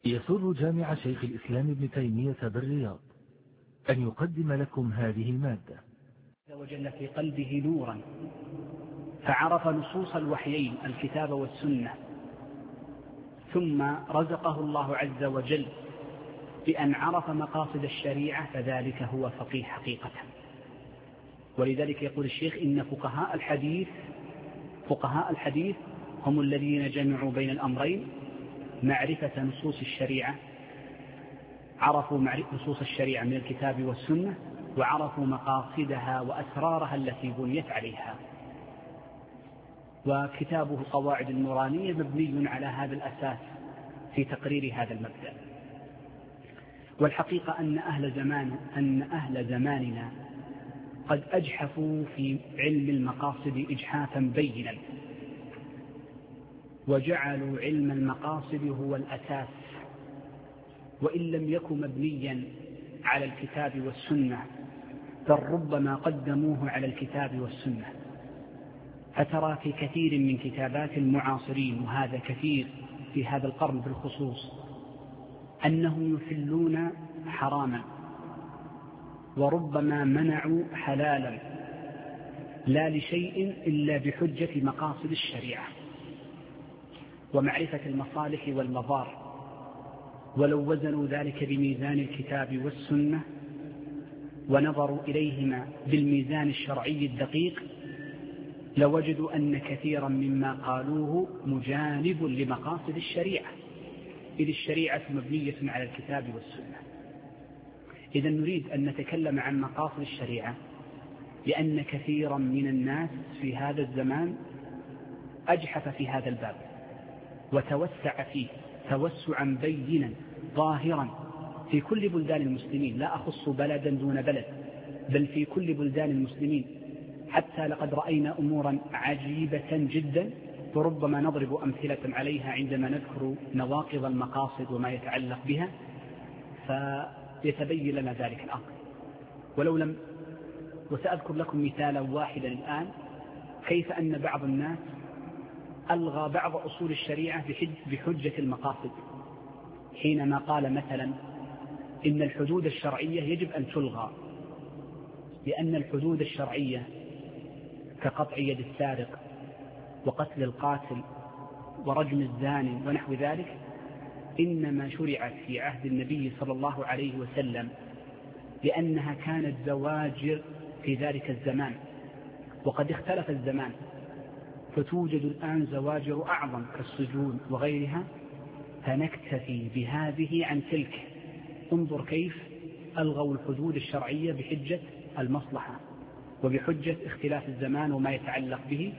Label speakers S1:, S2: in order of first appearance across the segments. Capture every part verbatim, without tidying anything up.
S1: يسر جامع شيخ الإسلام ابن تيمية بالرياض أن يقدم لكم هذه المادة.
S2: عز وجل في قلبه نورا فعرف نصوص الوحيين الكتاب والسنة، ثم رزقه الله عز وجل بأن عرف مقاصد الشريعة، فذلك هو فقيه حقيقة. ولذلك يقول الشيخ إن فقهاء الحديث فقهاء الحديث هم الذين جمعوا بين الأمرين: معرفة نصوص الشريعة، عرفوا نصوص الشريعة من الكتاب والسنة، وعرفوا مقاصدها وأسرارها التي بنيت عليها. وكتابه القواعد النورانية مبني على هذا الأساس في تقرير هذا المبدأ. والحقيقة أن أهل زمان أن أهل زماننا قد أجحفوا في علم المقاصد إجحافا بينا، وجعلوا علم المقاصد هو الأساس، وإن لم يكن مبنيا على الكتاب والسنة بل ربما قدموه على الكتاب والسنة. فترى في كثير من كتابات المعاصرين، وهذا كثير في هذا القرن بالخصوص، أنهم يحلون حراما وربما منعوا حلالا، لا لشيء إلا بحجة مقاصد الشريعة ومعرفة المصالح والمضار. ولو وزنوا ذلك بميزان الكتاب والسنة ونظروا إليهما بالميزان الشرعي الدقيق، لوجدوا أن كثيرا مما قالوه مجانب لمقاصد الشريعة، إذ الشريعة مبنية على الكتاب والسنة. إذا نريد أن نتكلم عن مقاصد الشريعة، لأن كثيرا من الناس في هذا الزمان أجحف في هذا الباب وتوسع فيه توسعا بينا ظاهرا في كل بلدان المسلمين، لا أخص بلدا دون بلد، بل في كل بلدان المسلمين. حتى لقد رأينا أمورا عجيبة جدا، وربما نضرب أمثلة عليها عندما نذكر نواقض المقاصد وما يتعلق بها، فيتبين لنا ذلك الأمر. ولو لم وسأذكر لكم مثالا واحدا الآن، كيف أن بعض الناس ألغى بعض أصول الشريعة بحجة المقاصد، حينما قال مثلا إن الحدود الشرعية يجب أن تلغى، لأن الحدود الشرعية كقطع يد السارق وقتل القاتل ورجم الزاني ونحو ذلك إنما شرعت في عهد النبي صلى الله عليه وسلم، لأنها كانت زواجر في ذلك الزمان، وقد اختلف الزمان، فتوجد الآن زواجر أعظم كالسجون وغيرها، فنكتفي بهذه عن تلك. انظر كيف ألغوا الحدود الشرعية بحجة المصلحة وبحجة اختلاف الزمان وما يتعلق به.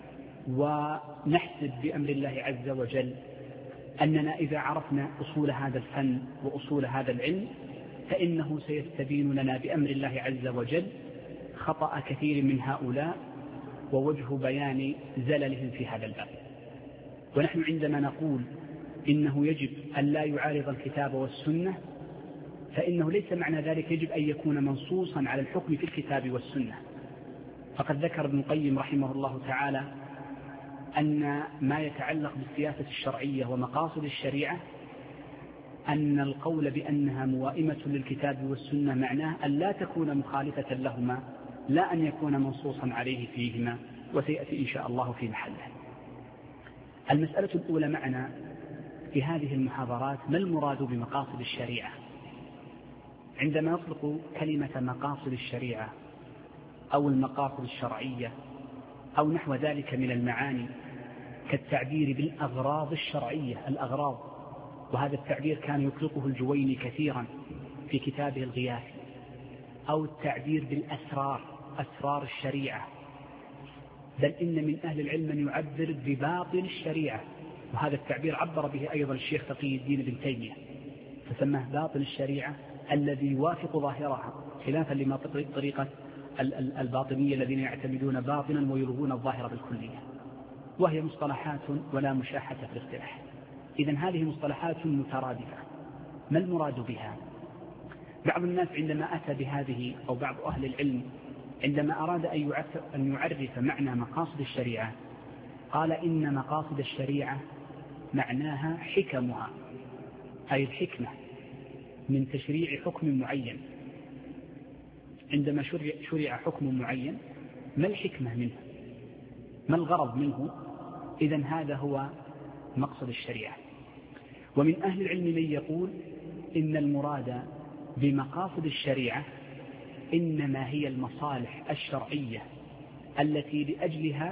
S2: ونحسب بأمر الله عز وجل أننا إذا عرفنا أصول هذا الفن وأصول هذا العلم، فإنه سيستبين لنا بأمر الله عز وجل خطأ كثير من هؤلاء ووجه بيان زللهم في هذا الباب. ونحن عندما نقول إنه يجب أن لا يعارض الكتاب والسنة، فإنه ليس معنى ذلك يجب أن يكون منصوصا على الحكم في الكتاب والسنة. فقد ذكر ابن القيم رحمه الله تعالى أن ما يتعلق بالسياسة الشرعية ومقاصد الشريعة، أن القول بأنها موائمة للكتاب والسنة معناه أن لا تكون مخالفة لهما، لا أن يكون منصوصا عليه فيهما، وسيأتي إن شاء الله في محله. المسألة الأولى معنا في هذه المحاضرات: ما المراد بمقاصد الشريعة؟ عندما نطلق كلمة مقاصد الشريعة أو المقاصد الشرعية أو نحو ذلك من المعاني، كالتعبير بالأغراض الشرعية، الأغراض، وهذا التعبير كان يطلقه الجويني كثيرا في كتابه الغياثي، أو التعبير بالأسرار، أسرار الشريعة، بل إن من أهل العلم من يعبر بباطن الشريعة، وهذا التعبير عبر به أيضا الشيخ تقي الدين ابن تيمية، فسماه باطن الشريعة الذي يوافق ظاهرها، خلافا لما طريقة الباطنية الذين يعتمدون باطنا ويلغون الظاهر بالكلية، وهي مصطلحات ولا مشاحة في الاصطلاح. إذن هذه مصطلحات مترادفة. ما المراد بها؟ بعض الناس عندما أتى بهذه، أو بعض أهل العلم عندما أراد أن يعرف معنى مقاصد الشريعة، قال إن مقاصد الشريعة معناها حكمها، أي الحكمة من تشريع حكم معين. عندما شرع حكم معين ما الحكمة منه؟ ما الغرض منه؟ إذن هذا هو مقصد الشريعة. ومن أهل العلم من يقول إن المراد بمقاصد الشريعة إنما هي المصالح الشرعية التي لأجلها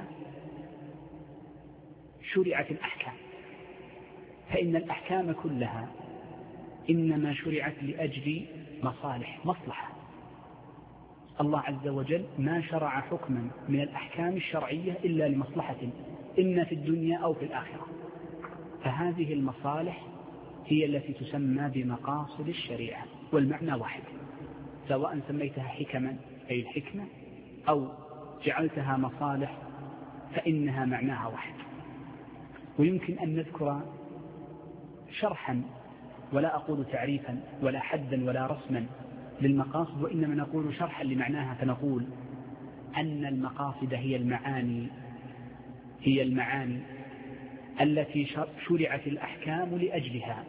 S2: شرعت الأحكام، فإن الأحكام كلها إنما شرعت لأجل مصالح مصلحة. الله عز وجل ما شرع حكما من الأحكام الشرعية إلا لمصلحة إما في الدنيا أو في الآخرة، فهذه المصالح هي التي تسمى بمقاصد الشريعة، والمعنى واحد، سواء سميتها حكما أي الحكمة أو جعلتها مصالح فإنها معناها واحد. ويمكن أن نذكر شرحا ولا أقول تعريفا ولا حدا ولا رسما للمقاصد، وإنما نقول شرحا لمعناها، فنقول أن المقاصد هي المعاني هي المعاني التي شرعت الأحكام لأجلها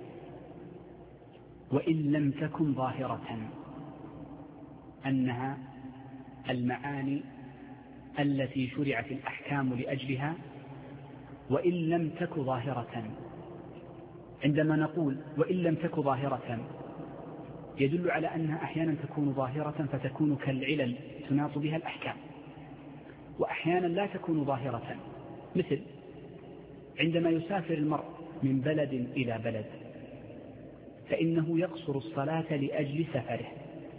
S2: وإن لم تكن ظاهرة، أنها المعاني التي شرعت الأحكام لأجلها وإن لم تكن ظاهرة. عندما نقول وإن لم تكن ظاهرة يدل على أنها أحيانا تكون ظاهرة فتكون كالعلل تناط بها الأحكام، وأحيانا لا تكون ظاهرة، مثل عندما يسافر المرء من بلد إلى بلد فإنه يقصر الصلاة لأجل سفره،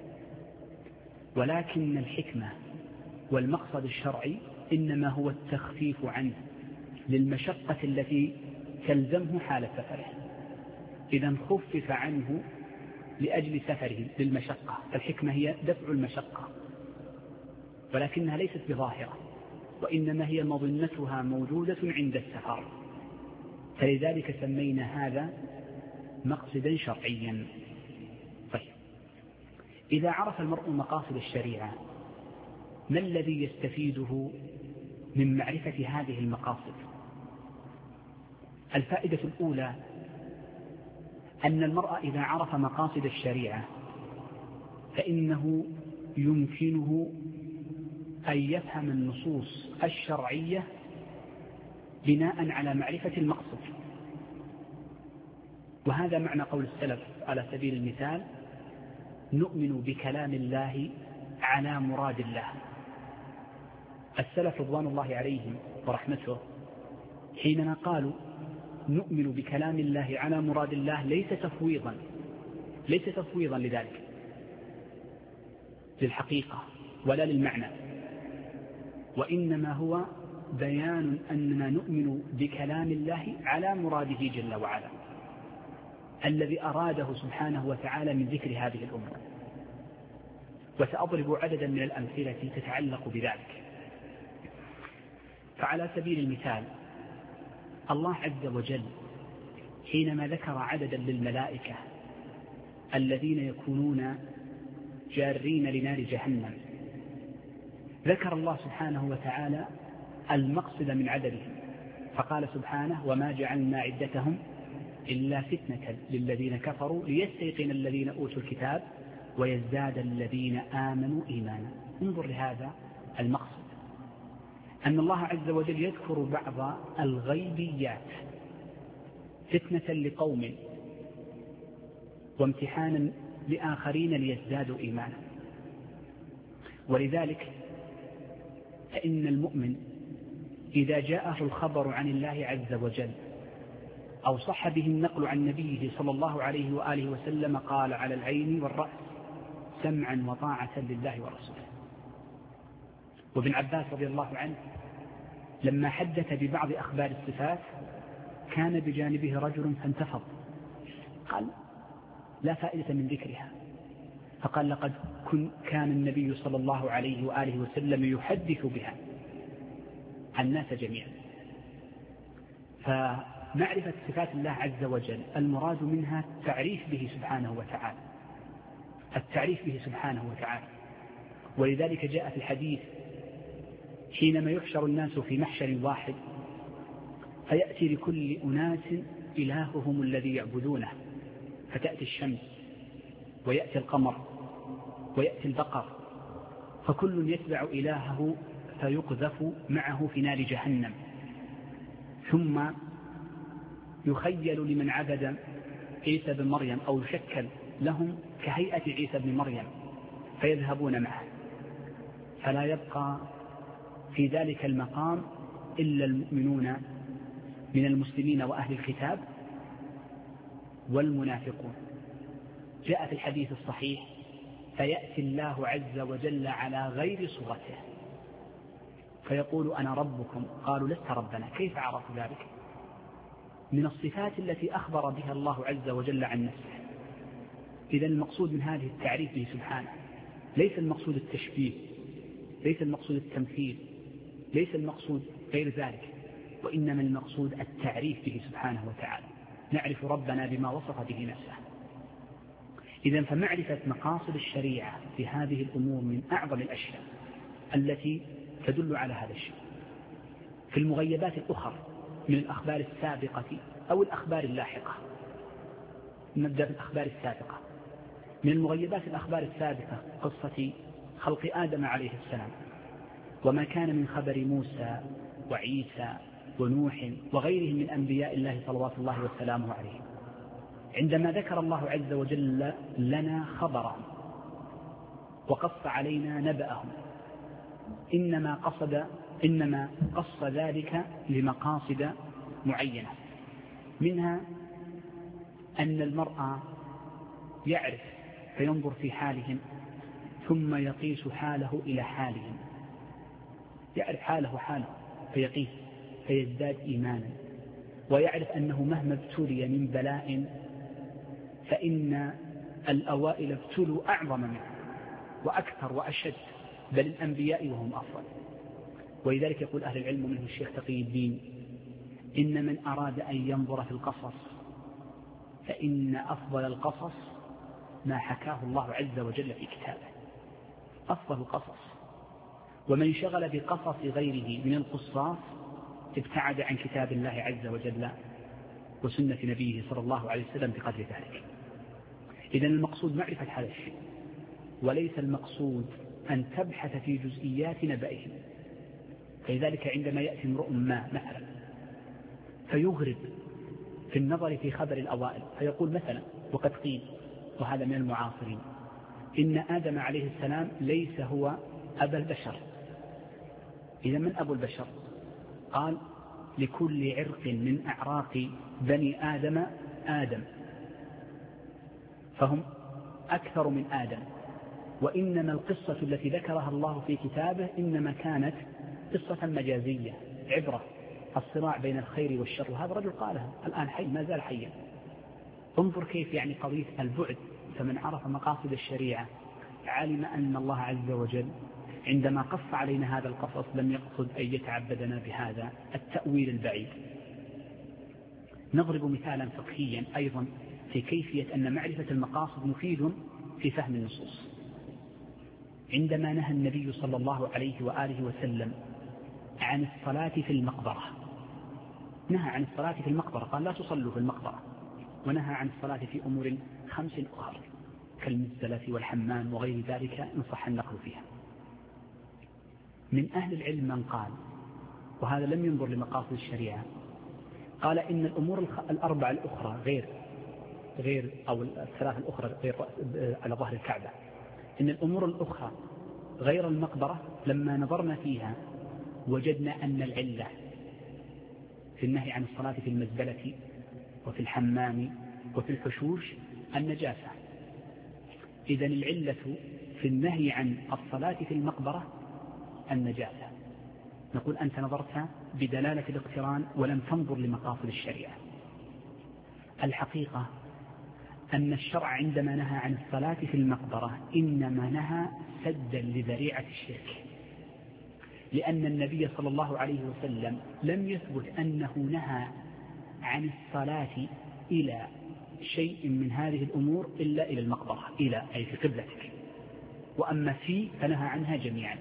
S2: ولكن الحكمة والمقصد الشرعي إنما هو التخفيف عنه للمشقة التي تلزمه حال سفره. إذا خفف عنه لأجل سفره للمشقة، الحكمة هي دفع المشقة، ولكنها ليست بظاهرة، وإنما هي مظنتها موجودة عند السفر، فلذلك سمينا هذا مقصدا شرعيا. طيب، إذا عرف المرء مقاصد الشريعة ما الذي يستفيده من معرفة هذه المقاصد؟ الفائدة الأولى أن المرء إذا عرف مقاصد الشريعة فإنه يمكنه أن يفهم النصوص الشرعية بناء على معرفة المقصد. وهذا معنى قول السلف على سبيل المثال: نؤمن بكلام الله على مراد الله. السلف رضوان الله عليهم ورحمته حينما قالوا نؤمن بكلام الله على مراد الله ليس تفويضا ليس تفويضا لذلك للحقيقة ولا للمعنى، وإنما هو بيان أننا نؤمن بكلام الله على مراده جل وعلا الذي أراده سبحانه وتعالى من ذكر هذه الأمة. وسأضرب عددا من الأمثلة تتعلق بذلك. فعلى سبيل المثال الله عز وجل حينما ذكر عددا للملائكة الذين يكونون جارين لنار جهنم ذكر الله سبحانه وتعالى المقصد من عددهم، فقال سبحانه: وما جعلنا عدتهم إلا فتنة للذين كفروا ليستيقن الذين أوتوا الكتاب ويزداد الذين آمنوا إيمانا. انظر لهذا المقصد، أن الله عز وجل يذكر بعض الغيبيات فتنة لقوم وامتحانا لآخرين ليزدادوا إيمانا. ولذلك فإن المؤمن إذا جاءه الخبر عن الله عز وجل أو صح به النقل عن نبيه صلى الله عليه وآله وسلم قال على العين والرأس سمعا وطاعة لله ورسوله. وابن عباس رضي الله عنه لما حدث ببعض أخبار الصفات كان بجانبه رجل فانتفض، قال: لا فائدة من ذكرها. فقال: لقد كان النبي صلى الله عليه وآله وسلم يحدث بها الناس جميعا. فمعرفة صفات الله عز وجل المراد منها التعريف به سبحانه وتعالى التعريف به سبحانه وتعالى ولذلك جاء في الحديث حينما يحشر الناس في محشر واحد فيأتي لكل أناس إلههم الذي يعبدونه فتأتي الشمس ويأتي القمر ويأتي البقر، فكل يتبع إلهه فيقذف معه في نار جهنم، ثم يخيل لمن عبد عيسى بن مريم أو يشكل لهم كهيئة عيسى بن مريم فيذهبون معه، فلا يبقى في ذلك المقام إلا المؤمنون من المسلمين وأهل الكتاب والمنافقون. جاء في الحديث الصحيح: فيأتي الله عز وجل على غير صورته فيقول أنا ربكم، قالوا لست ربنا، كيف عرفوا ذلك؟ من الصفات التي أخبر بها الله عز وجل عن نفسه. إذا المقصود من هذه التعريف به سبحانه ليس المقصود التشبيه، ليس المقصود التمثيل، ليس المقصود غير ذلك، وإنما المقصود التعريف به سبحانه وتعالى. نعرف ربنا بما وصف به نفسه. إذن فمعرفة مقاصد الشريعة في هذه الأمور من أعظم الأشياء التي تدل على هذا الشيء. في المغيبات الأخرى من الأخبار السابقة أو الأخبار اللاحقة، نبدأ بالأخبار السابقة. من المغيبات الأخبار السابقة قصة خلق آدم عليه السلام، وما كان من خبر موسى وعيسى ونوح وغيرهم من أنبياء الله صلوات الله وسلامه عليهم. عندما ذكر الله عز وجل لنا خبرهم وقص علينا نبأهم، إنما قصد إنما قص ذلك لمقاصد معينة، منها أن المرأة يعرف فينظر في حالهم ثم يقيس حاله إلى حالهم، يعرف حاله حاله فيقيس فيزداد إيمانا، ويعرف أنه مهما ابتلي من بلاء فإن الأوائل ابتلوا أعظم منه وأكثر وأشد، بل الأنبياء وهم أفضل. ولذلك يقول أهل العلم منه الشيخ تقي الدين: إن من أراد أن ينظر في القصص فإن أفضل القصص ما حكاه الله عز وجل في كتابه، أفضل القصص. ومن شغل بقصص غيره من القصاص ابتعد عن كتاب الله عز وجل وسنة نبيه صلى الله عليه وسلم بقدر ذلك. إذن المقصود معرفة هذا الشيء، وليس المقصود أن تبحث في جزئيات نبئهم. فلذلك عندما يأتي امرؤ ما مثلا فيغرب في النظر في خبر الأوائل فيقول مثلا، وقد قيل وهذا من المعاصرين، إن آدم عليه السلام ليس هو أبا البشر. إذا من أبو البشر؟ قال: لكل عرق من أعراق بني آدم آدم، فهم أكثر من آدم. وإنما القصة التي ذكرها الله في كتابه إنما كانت قصة مجازية، عبرة، الصراع بين الخير والشر. وهذا الرجل قالها الآن حي، ما زال حيا. انظر كيف يعني قضية البعد. فمن عرف مقاصد الشريعة علم أن الله عز وجل عندما قص علينا هذا القصص لم يقصد أن يتعبدنا بهذا التأويل البعيد. نضرب مثالا فقهيا أيضا في كيفية أن معرفة المقاصد مفيد في فهم النصوص. عندما نهى النبي صلى الله عليه وآله وسلم عن الصلاة في المقبرة، نهى عن الصلاة في المقبرة، قال: لا تصلوا في المقبرة. ونهى عن الصلاة في أمور خمس أخرى كالمزدلة والحمام وغير ذلك إن صح النقل فيها. من أهل العلم من قال، وهذا لم ينظر لمقاصد الشريعة، قال إن الأمور الأربع الأخرى غير غير أو الثلاث الأخرى غير على ظهر الكعبة، إن الأمور الأخرى غير المقبرة لما نظرنا فيها وجدنا أن العلة في النهي عن الصلاة في المزبلة وفي الحمام وفي الحشوش النجاسة. إذن العلة في النهي عن الصلاة في المقبرة النجاسة. نقول أنت نظرت بدلالة الاقتران ولم تنظر لمقاصد الشريعة. الحقيقة أن الشرع عندما نهى عن الصلاة في المقبرة إنما نهى سدا لذريعة الشرك، لأن النبي صلى الله عليه وسلم لم يثبت أنه نهى عن الصلاة إلى شيء من هذه الأمور إلا إلى المقبرة، إلى أي في قبلتك، وأما في فنهى عنها جميعا.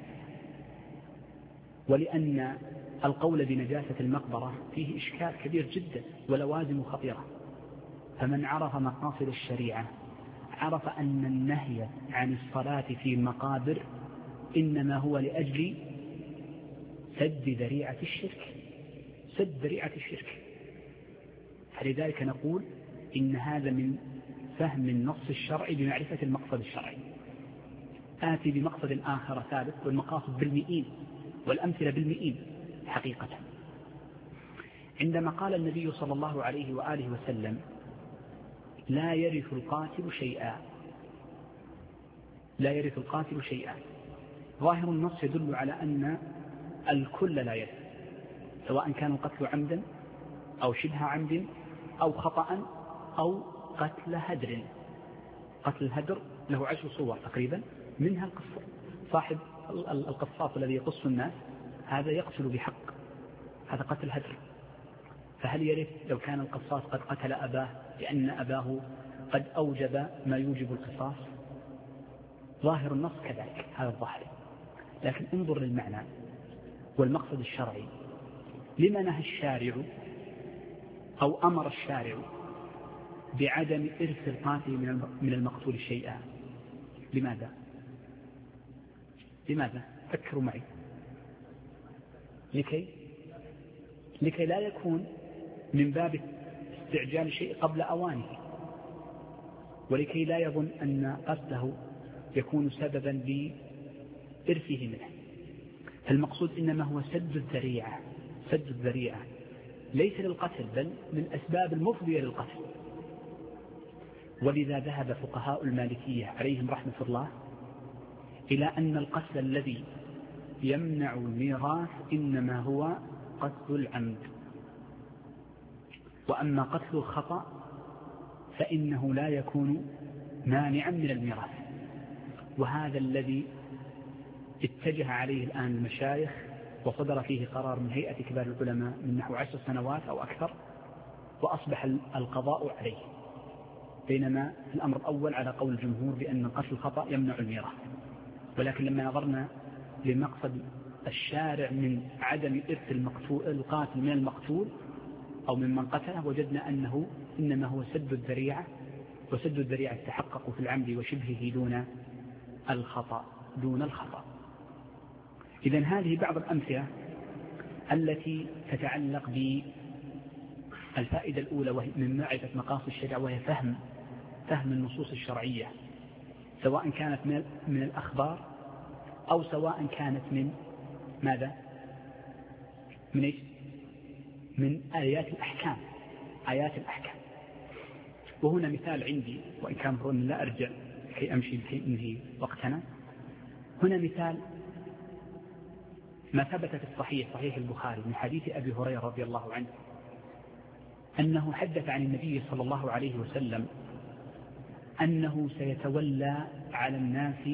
S2: ولأن القول بنجاسة المقبرة فيه إشكال كبير جدا ولوازم خطيرة، فمن عرف مقاصد الشريعة عرف أن النهي عن الصلاة في المقابر إنما هو لأجل سد ذريعة الشرك، سد ذريعة الشرك. فلذلك نقول إن هذا من فهم النص الشرعي بمعرفة المقصد الشرعي. آتي بمقصد آخر ثالث، والمقاصد بالمئين والأمثلة بالمئين حقيقة. عندما قال النبي صلى الله عليه وآله وسلم لا يرث القاتل شيئا، لا يرث القاتل شيئا، ظاهر النص يدل على أن الكل لا يرث، سواء كان القتل عمدا أو شبه عمد أو خطأ أو قتل هدر. قتل الهدر له عشر صور تقريبا، منها القصة. صاحب القصاص الذي يقص الناس هذا يقتل بحق، هذا قتل هدر. فهل يرث لو كان القصاص قد قتل أباه لأن أباه قد أوجب ما يوجب القصاص؟ ظاهر النص كذلك، هذا الظاهر. لكن انظر للمعنى والمقصد الشرعي. لما نهى الشارع أو أمر الشارع بعدم إرث القاتل من المقتول شيئا؟ لماذا؟ لماذا؟ فكروا معي. لكي لكي لا يكون من باب استعجال شيء قبل أوانه، ولكي لا يظن أن قتله يكون سببا لإرثه منه. فالمقصود إنما هو سد الذريعة، سد الذريعة ليس للقتل بل من الأسباب المفضية للقتل. ولذا ذهب فقهاء المالكية عليهم رحمة الله إلى أن القتل الذي يمنع الميراث إنما هو قتل العمد، وأما قتل الخطأ فإنه لا يكون مانعا من الميراث. وهذا الذي اتجه عليه الآن المشايخ، وصدر فيه قرار من هيئة كبار العلماء من نحو عشر سنوات أو أكثر، وأصبح القضاء عليه، بينما الأمر الأول على قول الجمهور بأن قتل الخطأ يمنع الميراث. ولكن لما نظرنا لمقصد الشارع من عدم إرث المقتول القاتل من المقتول أو ممن قتله، وجدنا أنه إنما هو سد الذريعة، وسد الذريعة تحقق في العمد وشبهه دون الخطأ دون الخطأ. إذن هذه بعض الأمثلة التي تتعلق بالفائدة الأولى وهي من معرفة مقاصد الشريعة، وهي فهم فهم النصوص الشرعية، سواء كانت من الأخبار أو سواء كانت من ماذا؟ من إيش؟ من آيات الأحكام، آيات الأحكام. وهنا مثال عندي، وإن كان فرون لا أرجع كي أمشي لكي أنهي وقتنا. هنا مثال ما ثبت في الصحيح صحيح البخاري من حديث أبي هريرة رضي الله عنه أنه حدث عن النبي صلى الله عليه وسلم أنه سيتولى على الناس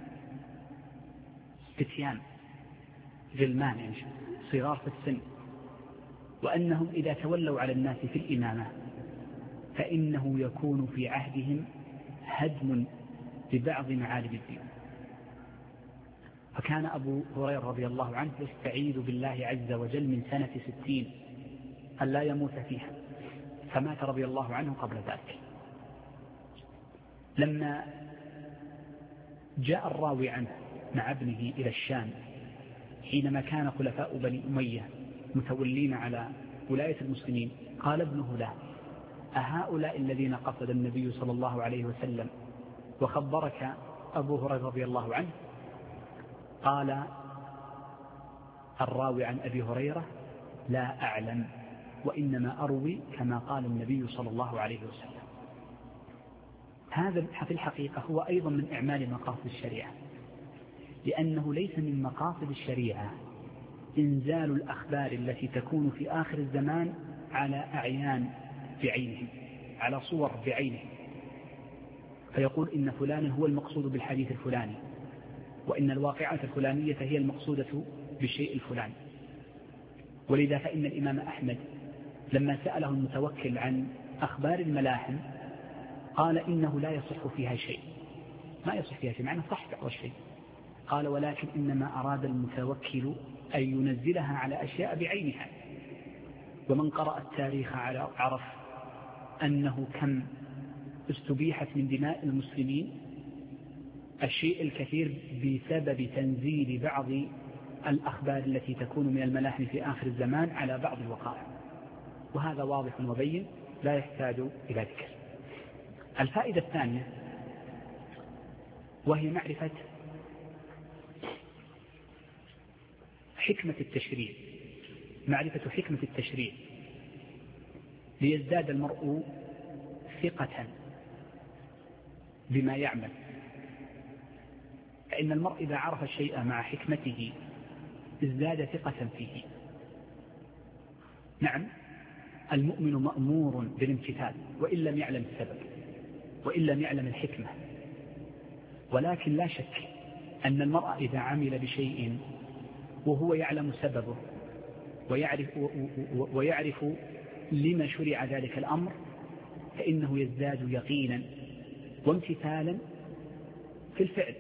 S2: فتيان غلمان، يعني صغار في السن، وأنهم إذا تولوا على الناس في الإمامة فإنه يكون في عهدهم هدم ببعض معالم الدين. فكان أبو هريرة رضي الله عنه يستعيذ بالله عز وجل من سنة ستين أن لا يموت فيها، فمات رضي الله عنه قبل ذلك. لما جاء الراوي عنه مع ابنه إلى الشام حينما كان خلفاء بني أمية متولين على ولاية المسلمين، قال ابنه له: أهؤلاء الذين قصد النبي صلى الله عليه وسلم وخبرك أبو هريرة رضي الله عنه؟ قال الراوي عن أبي هريرة: لا أعلم، وإنما أروي كما قال النبي صلى الله عليه وسلم. هذا في الحقيقة هو أيضا من إعمال مقاصد الشريعة، لأنه ليس من مقاصد الشريعة إنزال الأخبار التي تكون في آخر الزمان على أعيان بعينهم، على صور بعينهم، فيقول إن فلانا هو المقصود بالحديث الفلاني، وإن الواقعة الفلانية هي المقصودة بالشيء الفلاني. ولذا فإن الإمام أحمد لما سأله المتوكل عن أخبار الملاحم قال إنه لا يصح فيها شيء، ما يصح فيها شيء، معنى صح بعض الشيء. قال: ولكن إنما أراد المتوكل أن ينزلها على أشياء بعينها، ومن قرأ التاريخ عرف أنه كم استبيحت من دماء المسلمين الشيء الكثير بسبب تنزيل بعض الأخبار التي تكون من الملاحم في آخر الزمان على بعض الوقائع، وهذا واضح وبين لا يحتاج إلى ذكر. الفائدة الثانية وهي معرفة حكمة التشريع، معرفة حكمة التشريع ليزداد المرء ثقة بما يعمل. فإن المرء إذا عرف الشيء مع حكمته ازداد ثقة فيه. نعم، المؤمن مأمور بالامتثال وإن لم يعلم السبب وإن لم يعلم الحكمة، ولكن لا شك أن المرء إذا عمل بشيء وهو يعلم سببه ويعرف, ويعرف لما شرع ذلك الأمر فإنه يزداد يقينا وامتثالا في الفعل.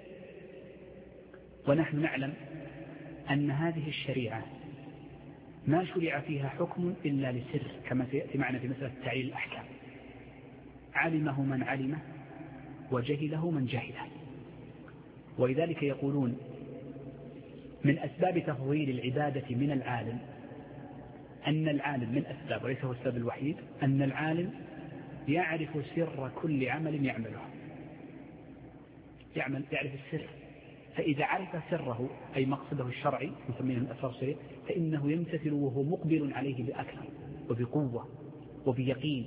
S2: ونحن نعلم أن هذه الشريعة ما شرع فيها حكم إلا لسر، كما سيأتي معنا في مسألة تعليل الأحكام، علمه من علمه وجهله من جهله. ولذلك يقولون من أسباب تفضيل العبادة من العالم أن العالم من أسباب، وليس هو السبب الوحيد، أن العالم يعرف سر كل عمل يعمله، يعمل يعرف السر، فإذا عرف سره أي مقصده الشرعي نسميه من أسرار الشريعة فإنه يمتثل وهو مقبل عليه بأكثر وبقوة وبيقين.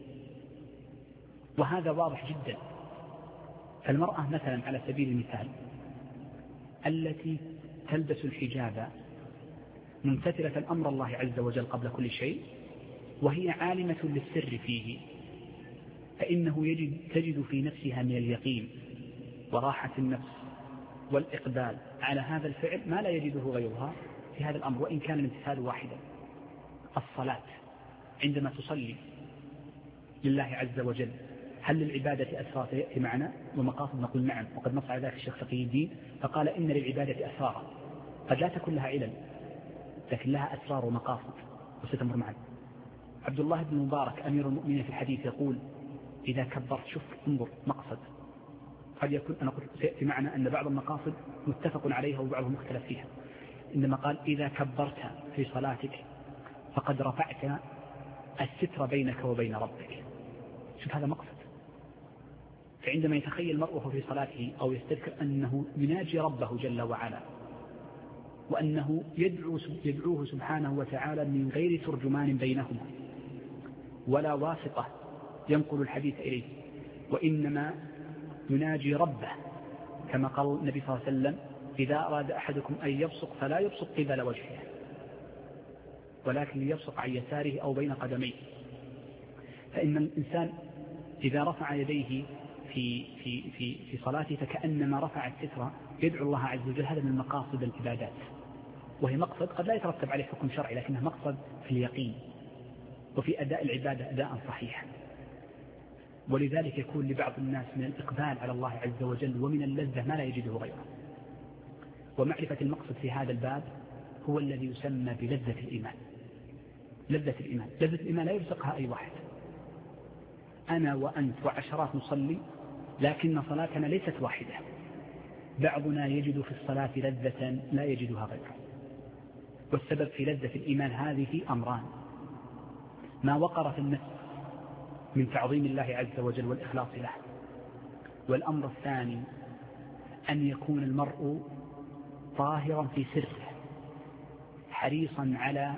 S2: وهذا واضح جدا. فالمرأة مثلا على سبيل المثال التي تلبس الحجاب ممتثلة أمر الله عز وجل قبل كل شيء وهي عالمة للسر فيه، فإنه يجد تجد في نفسها من اليقين وراحة النفس والإقبال على هذا الفعل ما لا يجده غيرها في هذا الأمر، وإن كان الامتثال واحدا. الصلاة عندما تصلي لله عز وجل هل للعبادة أسرار؟ يأتي معنا ومقاصد نقول نعم، وقد نص على ذلك الشيخ تقي الدين فقال إن للعبادة أسرارا قد لا تكون لها علل لكن لها أسرار ومقاصد وستمر معنا. عبد الله بن مبارك أمير المؤمنين في الحديث يقول إذا كبرت، شوف انظر مقصد، قد يكون أنا قلت سيأتي معنا أن بعض المقاصد متفق عليها وبعضهم مختلف فيها، إنما قال إذا كبرت في صلاتك فقد رفعت الستر بينك وبين ربك. شوف هذا مقصد. فعندما يتخيل المرء في صلاته أو يستذكر أنه يناجي ربه جل وعلا وأنه يدعو يدعوه سبحانه وتعالى من غير ترجمان بينهما ولا واسطة ينقل الحديث إليه، وإنما يناجي ربه كما قال النبي صلى الله عليه وسلم إذا أراد أحدكم أن يبصق فلا يبصق قبل وجهه ولكن يبصق عن يساره أو بين قدميه. فإن الإنسان إذا رفع يديه في, في, في, في صلاته فكأنما رفع الستر يدعو الله عز وجل. هذا من مقاصد العبادات، وهي مقصد قد لا يترتب عليه حكم شرعي لكنه مقصد في اليقين وفي أداء العبادة أداء صحيحا. ولذلك يكون لبعض الناس من الإقبال على الله عز وجل ومن اللذة ما لا يجده غيره. ومعرفة المقصد في هذا الباب هو الذي يسمى بلذة الإيمان. لذة الإيمان لذة الإيمان لا يرزقها أي واحد. أنا وأنت وعشرات نصلي لكن صلاتنا ليست واحدة، بعضنا يجد في الصلاة لذة لا يجدها غيره. والسبب في لذة الإيمان هذه أمران: ما وقر في النفس من تعظيم الله عز وجل والإخلاص له، والأمر الثاني أن يكون المرء طاهرا في سره حريصا على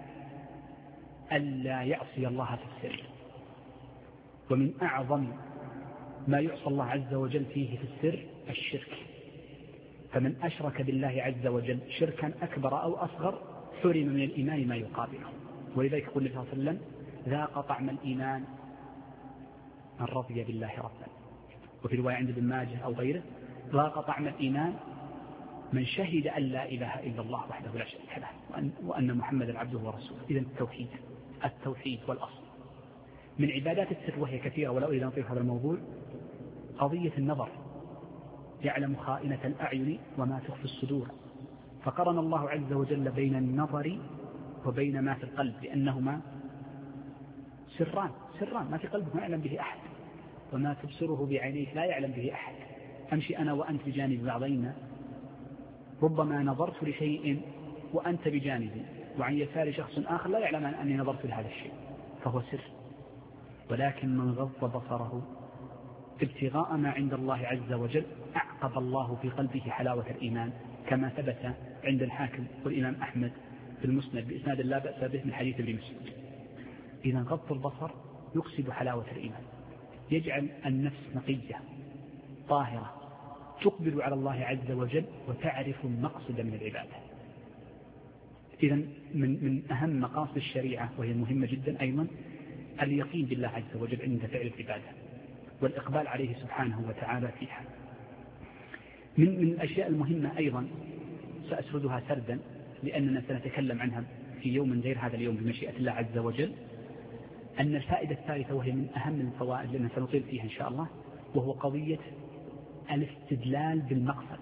S2: ألا يعصي الله في السر. ومن أعظم ما يعصى الله عز وجل فيه في السر الشرك، فمن أشرك بالله عز وجل شركا أكبر أو أصغر حرم من الإيمان ما يقابله. ولذلك يقول النبي صلى الله عليه وسلم ذاق طعم الإيمان من رضي بالله ربا، وفي رواية عند ابن ماجه أو غيره ذاق طعم الإيمان من شهد أن لا إله إلا الله وحده لا شريك له وأن, وأن محمدا عبده ورسوله. إذن التوحيد التوحيد والأصل من عبادات السر وهي كثيرة، ولا أريد أن أطيل هذا الموضوع. قضية النظر، يعلم خائنة الأعين وما تخفي الصدور، فقرن الله عز وجل بين النظر وبين ما في القلب لأنهما سران سران ما في قلبك ما يعلم به أحد، وما تبصره بعينيك لا يعلم به أحد. أمشي أنا وأنت بجانب بعضينا، ربما نظرت لشيء وأنت بجانبي، وعن يسار شخص آخر لا يعلم أني نظرت لهذا الشيء، فهو سر. ولكن من غض بصره ابتغاء ما عند الله عز وجل أعقب الله في قلبه حلاوة الإيمان، كما ثبت عند الحاكم والإمام أحمد في المسند بإسناد لا بأس به من حديث ابن مسعود. إذا غض البصر يقصد حلاوة الإيمان، يجعل النفس نقية طاهرة تقبل على الله عز وجل وتعرف المقصد من العبادة. إذا من, من أهم مقاصد الشريعة وهي مهمة جدا أيضا اليقين بالله عز وجل عند فعل العبادة والإقبال عليه سبحانه وتعالى فيها. من, من الأشياء المهمة أيضا سأسردها سردا لأننا سنتكلم عنها في يوم غير هذا اليوم بمشيئة الله عز وجل، أن الفائدة الثالثة وهي من أهم الفوائد لأننا سنطيل فيها إن شاء الله، وهو قضية الاستدلال بالمقصد.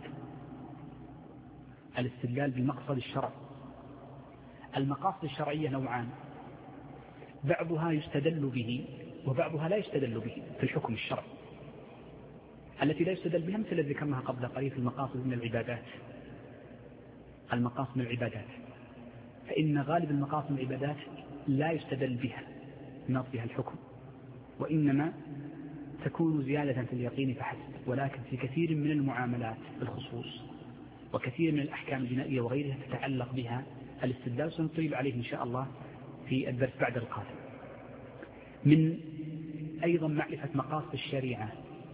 S2: الاستدلال بالمقصد الشرعي. المقاصد الشرعية نوعان، بعضها يستدل به وبعضها لا يستدل به في الحكم الشرعي. التي لا يستدل بها مثل الذي ذكرناها قبل قليل في المقاصد من العبادات. المقاصد من العبادات فإن غالب المقاصد من العبادات لا يستدل بها نص بها الحكم، وإنما تكون زيادة في اليقين فحسب. ولكن في كثير من المعاملات بالخصوص وكثير من الأحكام الجنائية وغيرها تتعلق بها الاستدلال، سنطيل عليه إن شاء الله في الدرس بعد القادم. من أيضا معرفة مقاصد الشريعة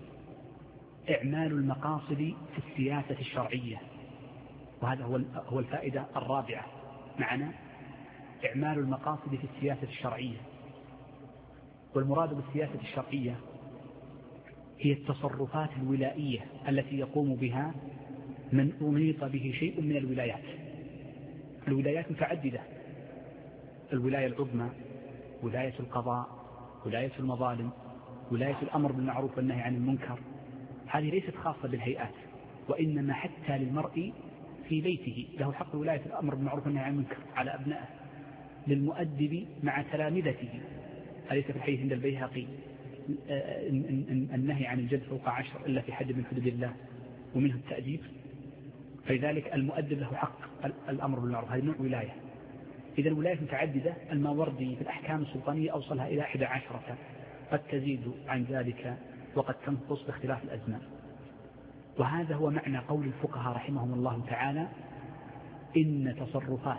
S2: إعمال المقاصد في السياسة الشرعية، وهذا هو هو الفائدة الرابعة معنا، إعمال المقاصد في السياسة الشرعية. والمراد بالسياسة الشرعية هي التصرفات الولائية التي يقوم بها من أنيط به شيء من الولايات. الولايات متعددة، الولاية العظمى، ولاية القضاء، ولاية المظالم، ولاية الأمر بالمعروف والنهي عن المنكر. هذه ليست خاصة بالهيئات، وإنما حتى للمرء في بيته له حق ولاية الأمر بالمعروف والنهي عن المنكر على أبنائه، للمؤدب مع تلامذته. أليس في الحديث عند البيهقي النهي عن الجد فوق عشر إلا في حد من حدود الله ومنه التأديب؟ فلذلك المؤدب له حق الأمر بالمعروف، هذه نوع ولاية. إذا الولاية متعددة. الماوردي في الأحكام السلطانية أوصلها إلى إحدى عشرة، قد تزيد عن ذلك وقد تنقص باختلاف الأزمان. وهذا هو معنى قول الفقهاء رحمهم الله تعالى إن تصرفات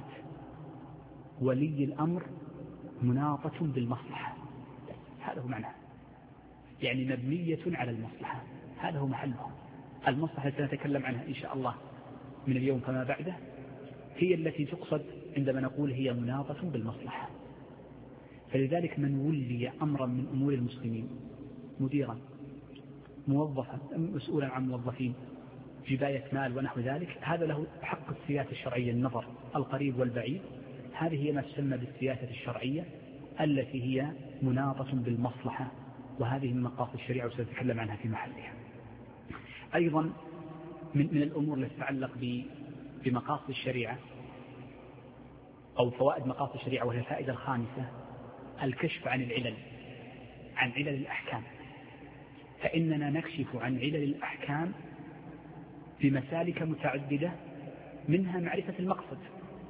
S2: ولي الأمر مناطة بالمصلحة. هذا هو معناه، يعني مبنية على المصلحة، هذا هو محلها. المصلحة التي نتكلم عنها إن شاء الله من اليوم فما بعده هي التي تقصد عندما نقول هي مناطة بالمصلحة. فلذلك من ولي أمرا من أمور المسلمين، مديرا، موظفا، مسؤولا عن موظفين، جباية مال ونحو ذلك، هذا له حق السياسة الشرعية، النظر القريب والبعيد. هذه هي ما تسمى بالسياسة الشرعية التي هي مناطة بالمصلحة، وهذه من مقاصد الشريعة وسنتكلم عنها في محلها. أيضا من, من الأمور التي تتعلق بمقاصد الشريعة أو فوائد مقاصد الشريعة، وهي الفائدة الخامسة الكشف عن العلل، عن علل الأحكام. فإننا نكشف عن علل الأحكام بمسالك متعددة، منها معرفة المقصد.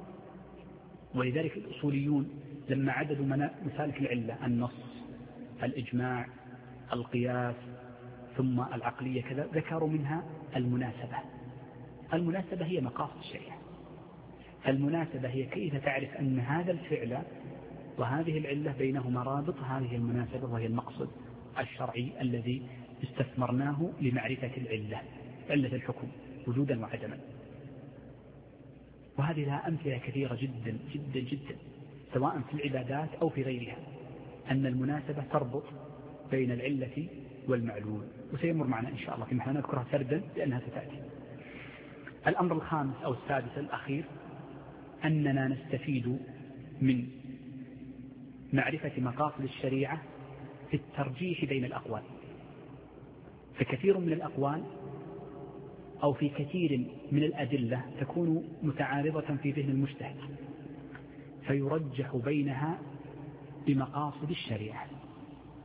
S2: ولذلك الأصوليون لما عددوا مسالك العلة، النص، الإجماع، القياس، ثم العقلية كذا، ذكروا منها المناسبة. المناسبة هي مقاصد الشريعة. المناسبة هي كيف تعرف أن هذا الفعل وهذه العلة بينهما رابط، هذه المناسبة وهي المقصد الشرعي الذي استثمرناه لمعرفة العلة، علة الحكم وجودا وعدما. وهذه لها أمثلة كثيرة جدا جدا جدا، سواء في العبادات أو في غيرها، أن المناسبة تربط بين العلة والمعلول، وسيمر معنا إن شاء الله فيما نذكرها سردا لأنها ستأتي. الأمر الخامس أو السادس الأخير أننا نستفيد من معرفة مقاصد الشريعة في الترجيح بين الأقوال. فكثير من الأقوال أو في كثير من الأدلة تكون متعارضة في ذهن المجتهد، فيرجح بينها بمقاصد الشريعة.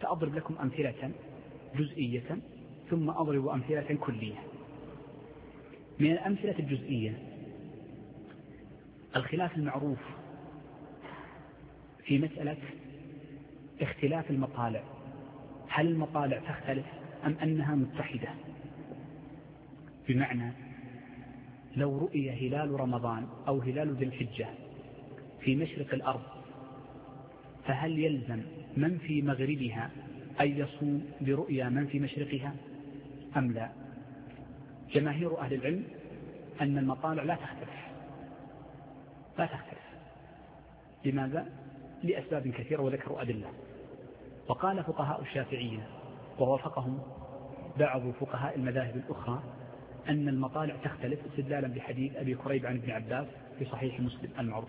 S2: سأضرب لكم أمثلة جزئية ثم أضرب أمثلة كلية. من الأمثلة الجزئية الخلاف المعروف في مسألة اختلاف المطالع، هل المطالع تختلف أم أنها متحدة؟ بمعنى لو رؤي هلال رمضان أو هلال ذي الحجة في مشرق الأرض فهل يلزم من في مغربها أن يصوم برؤيا من في مشرقها أم لا؟ جماهير أهل العلم أن المطالع لا تختلف لا تختلف لماذا؟ لأسباب كثيرة وذكروا أدلة. وقال فقهاء الشافعية ووافقهم بعض فقهاء المذاهب الأخرى أن المطالع تختلف استدلالا بحديث أبي كريب عن ابن عباس في صحيح مسلم المعروف،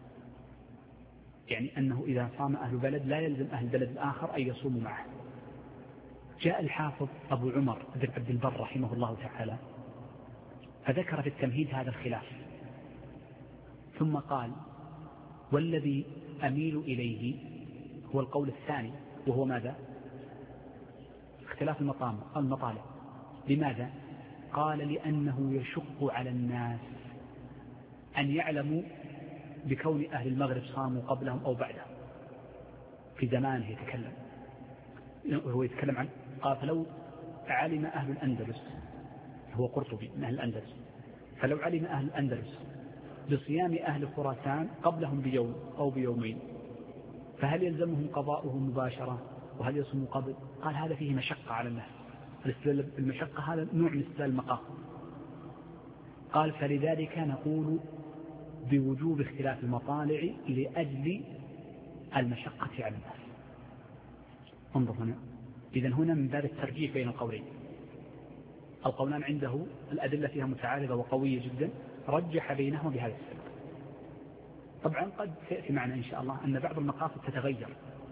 S2: يعني أنه إذا صام أهل بلد لا يلزم أهل بلد الآخر أن يصوموا معه. جاء الحافظ أبو عمر بن عبد البر رحمه الله تعالى فذكر في التمهيد هذا الخلاف ثم قال: والذي أميل إليه هو القول الثاني، وهو ماذا؟ اختلاف المطام المطالع. لماذا؟ قال: لأنه يشق على الناس أن يعلموا بكون أهل المغرب صاموا قبلهم أو بعدهم. في زمانه يتكلم هو يتكلم عن قال: فلو علم أهل الأندلس، هو قرطبي من أهل الأندلس، فلو علم أهل الأندلس بصيام أهل خراسان قبلهم بيوم أو بيومين فهل يلزمهم قضاؤه مباشرة وهل يصوموا قبل؟ قال: هذا فيه مشقة على الناس. المشقة هذا نوع من استدلال المقام. قال: فلذلك نقول بوجوب اختلاف المطالع لأجل المشقة على الناس. انظر هنا، إذن هنا من باب الترجيح بين القولين. القولان عنده الأدلة فيها متعارضة وقوية جدا، رجح بينهما بهذا السبب. طبعا قد تأتي معنا إن شاء الله أن بعض المقاصد تتغير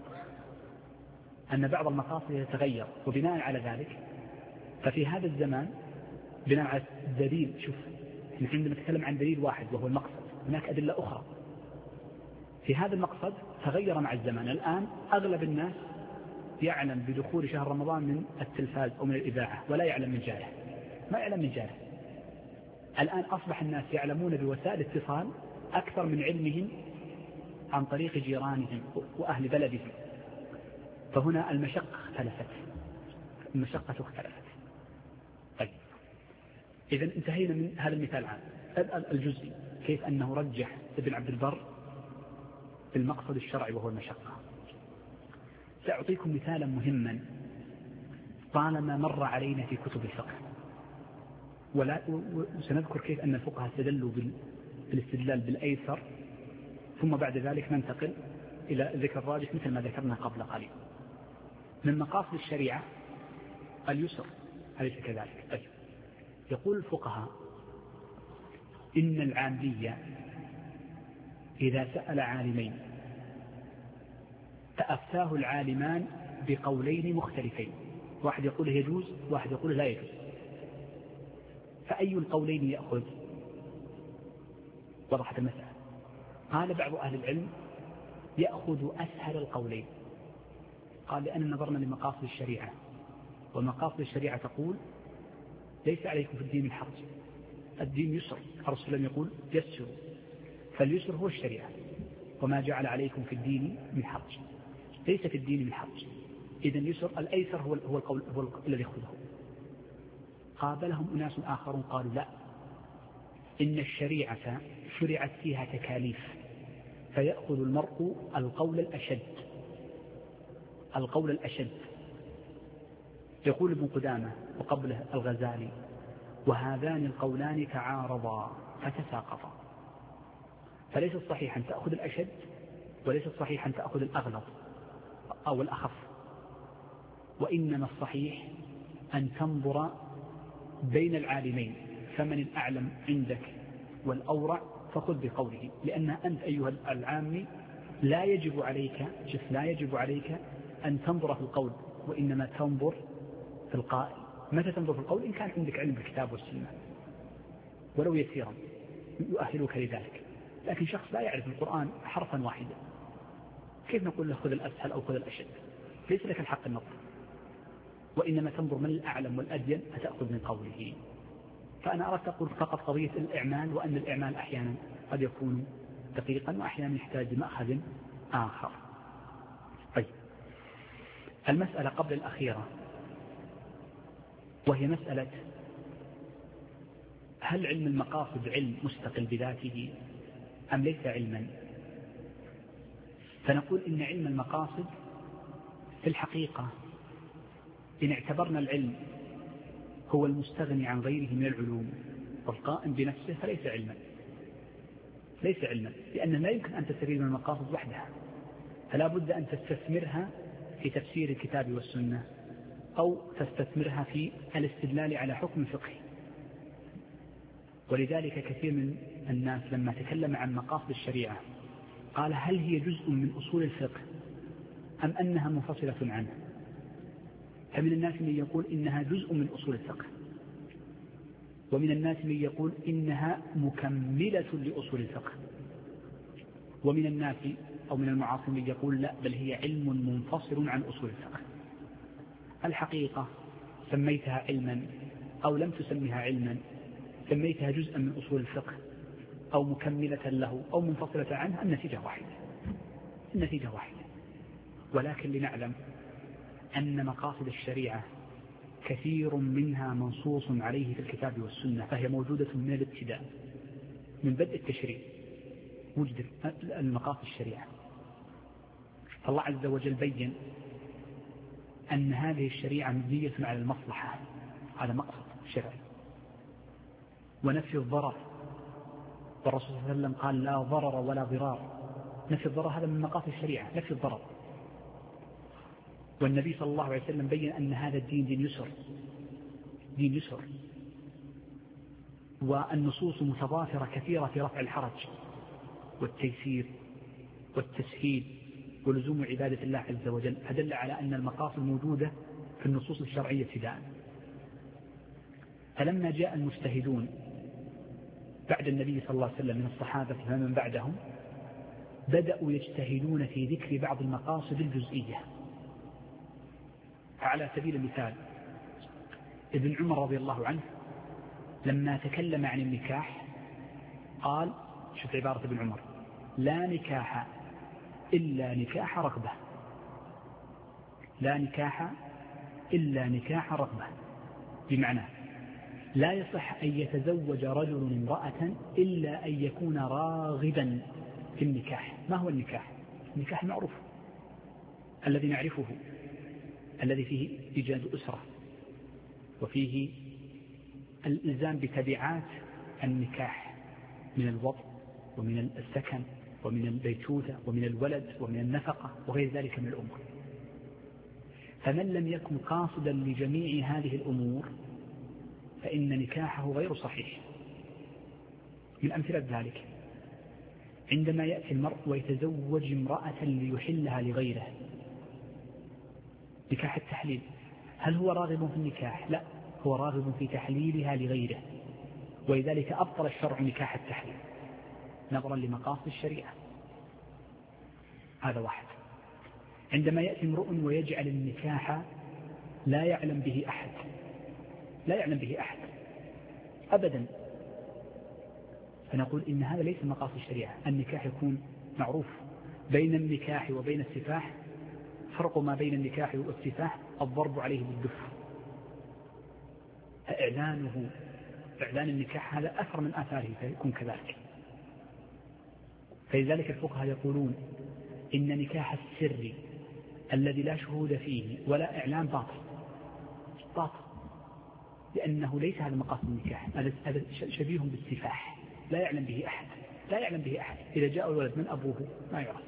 S2: أن بعض المقاصد تتغير وبناء على ذلك ففي هذا الزمان بناء على الدليل، شوف نحن عندما نتكلم عن دليل واحد وهو المقصد، هناك أدلة أخرى. في هذا المقصد تغير مع الزمان. الآن أغلب الناس يعلم بدخول شهر رمضان من التلفاز أو من الإذاعة ولا يعلم من جاره، ما يعلم من جاره. الآن أصبح الناس يعلمون بوسائل الاتصال أكثر من علمهم عن طريق جيرانهم وأهل بلدهم. فهنا المشقة اختلفت المشقة اختلفت طيب، إذن انتهينا من هذا المثال العام الجزئي، كيف أنه رجح ابن عبد البر بالمقصد الشرعي وهو المشقة. سأعطيكم مثالا مهما طالما مر علينا في كتب الفقه، ولا وسنذكر كيف أن الفقهاء استدلوا بالاستدلال بالأيسر، ثم بعد ذلك ننتقل إلى ذكر الراجح مثل ما ذكرنا قبل قليل. من مقاصد الشريعة اليسر، أليس كذلك؟ طيب، يقول الفقهاء إن العامية إذا سأل عالمين فأفتاه العالمان بقولين مختلفين، واحد يقول يجوز واحد يقول لا يجوز، فأي القولين يأخذ؟ وضحت المسألة. قال بعض أهل العلم يأخذ أسهل القولين. قال: لأن نظرنا لمقاصد الشريعة، ومقاصد الشريعة تقول ليس عليكم في الدين من حرج، الدين يسر، الرسول لم يقول يسر، فاليسر هو الشريعة، وما جعل عليكم في الدين من حرج، ليس في الدين من حرج. إذن يسر الأيسر هو هو القول هو الذي يأخذه. قابلهم أناس آخرون قالوا: لا، إن الشريعة شرعت فيها تكاليف، فيأخذ المرء القول الأشد القول الأشد. يقول ابن قدامة وقبله الغزالي: وهذان القولان تعارضا فتساقطا، فليس الصحيح أن تأخذ الأشد، وليس الصحيح أن تأخذ الأغلظ أو الأخف، وإنما الصحيح أن تنظر بين العالمين، فمن الأعلم عندك والأورع فخذ بقوله، لأن أنت أيها العامي لا يجب عليك شف لا يجب عليك أن تنظر في القول، وإنما تنظر في القائل. متى تنظر في القول؟ إن كان عندك علم بالكتاب والسنة ولو يسيرا يؤهلك لذلك. لكن شخص لا يعرف القرآن حرفا واحدا، كيف نقول له خذ الأسهل أو خذ الأشد؟ ليس لك الحق النظر، وإنما تنظر من الأعلم والأدين فتأخذ من قوله. فأنا أردت أقول فقط قضية الإعمال، وأن الإعمال أحيانا قد يكون دقيقا وأحيانا يحتاج مأخذ آخر. طيب، المسألة قبل الأخيرة وهي مسألة هل علم المقاصد علم مستقل بذاته أم ليس علما؟ فنقول إن علم المقاصد في الحقيقة إن اعتبرنا العلم هو المستغني عن غيره من العلوم والقائم بنفسه فليس علما، ليس علما، لأن لا يمكن أن تستفيد من المقاصد وحدها، فلا بد أن تستثمرها في تفسير الكتاب والسنة أو تستثمرها في الاستدلال على حكم فقهي. ولذلك كثير من الناس لما تكلم عن مقاصد الشريعة قال هل هي جزء من أصول الفقه أم أنها منفصلة عنه؟ فمن الناس من يقول إنها جزء من أصول الفقه، ومن الناس من يقول إنها مكملة لأصول الفقه، ومن الناس أو من المعاصرين يقول لا، بل هي علم منفصل عن أصول الفقه. الحقيقة سميتها علما أو لم تسميها علما، سميتها جزءا من أصول الفقه أو مكملة له أو منفصلة عنه، النتيجة واحدة، النتيجة واحدة. ولكن لنعلم أن مقاصد الشريعة كثير منها منصوص عليه في الكتاب والسنة، فهي موجودة من الابتداء، من بدء التشريع وجد المقاصد الشريعة. فالله عز وجل بين أن هذه الشريعة مبنية على المصلحة، على مقصد شرعي، ونفي الضرر، والرسول صلى الله عليه وسلم قال لا ضرر ولا ضرار. نفي الضرر هذا من مقاصد الشريعة، نفي الضرر. والنبي صلى الله عليه وسلم بين أن هذا الدين دين يسر، دين يسر، والنصوص متضافرة كثيرة في رفع الحرج والتيسير والتسهيل ولزوم عبادة الله عز وجل، فدل على أن المقاصد موجودة في النصوص الشرعية ابتداء. فلما جاء المجتهدون بعد النبي صلى الله عليه وسلم من الصحابة ومن بعدهم بدأوا يجتهدون في ذكر بعض المقاصد الجزئية. على سبيل المثال ابن عمر رضي الله عنه لما تكلم عن النكاح قال، شوف عبارة ابن عمر: لا نكاح إلا نكاح رغبة، لا نكاح إلا نكاح رغبة، بمعنى لا يصح أن يتزوج رجل امرأة إلا أن يكون راغبا في النكاح. ما هو النكاح؟ النكاح معروف الذي نعرفه، الذي فيه إيجاد أسرة وفيه الإلزام بتبعات النكاح من الوطء ومن السكن ومن البيتوتة ومن الولد ومن النفقة وغير ذلك من الأمور. فمن لم يكن قاصدا لجميع هذه الأمور فإن نكاحه غير صحيح. من أمثلة ذلك عندما يأتي المرء ويتزوج امرأة ليحلها لغيره، نكاح التحليل، هل هو راغب في النكاح؟ لا، هو راغب في تحليلها لغيره، ولذلك أبطل الشرع نكاح التحليل نظرا لمقاصد الشريعة. هذا واحد. عندما يأتي امرؤ ويجعل النكاح لا يعلم به أحد، لا يعلم به أحد أبدا، فنقول إن هذا ليس مقاصد الشريعة. النكاح يكون معروف. بين النكاح وبين السفاح فرق ما بين النكاح والسفاح الضرب عليه بالدف، فإعلانه إعلان النكاح هذا أثر من آثاره فيكون كذلك. فلذلك الفقهاء يقولون إن نكاح السر الذي لا شهود فيه ولا إعلان باطل باطل، لأنه ليس هذا مقاصد النكاح، هذا شبيه بالسفاح لا يعلم به أحد، لا يعلم به أحد. إذا جاء الولد من أبوه ما يعرف.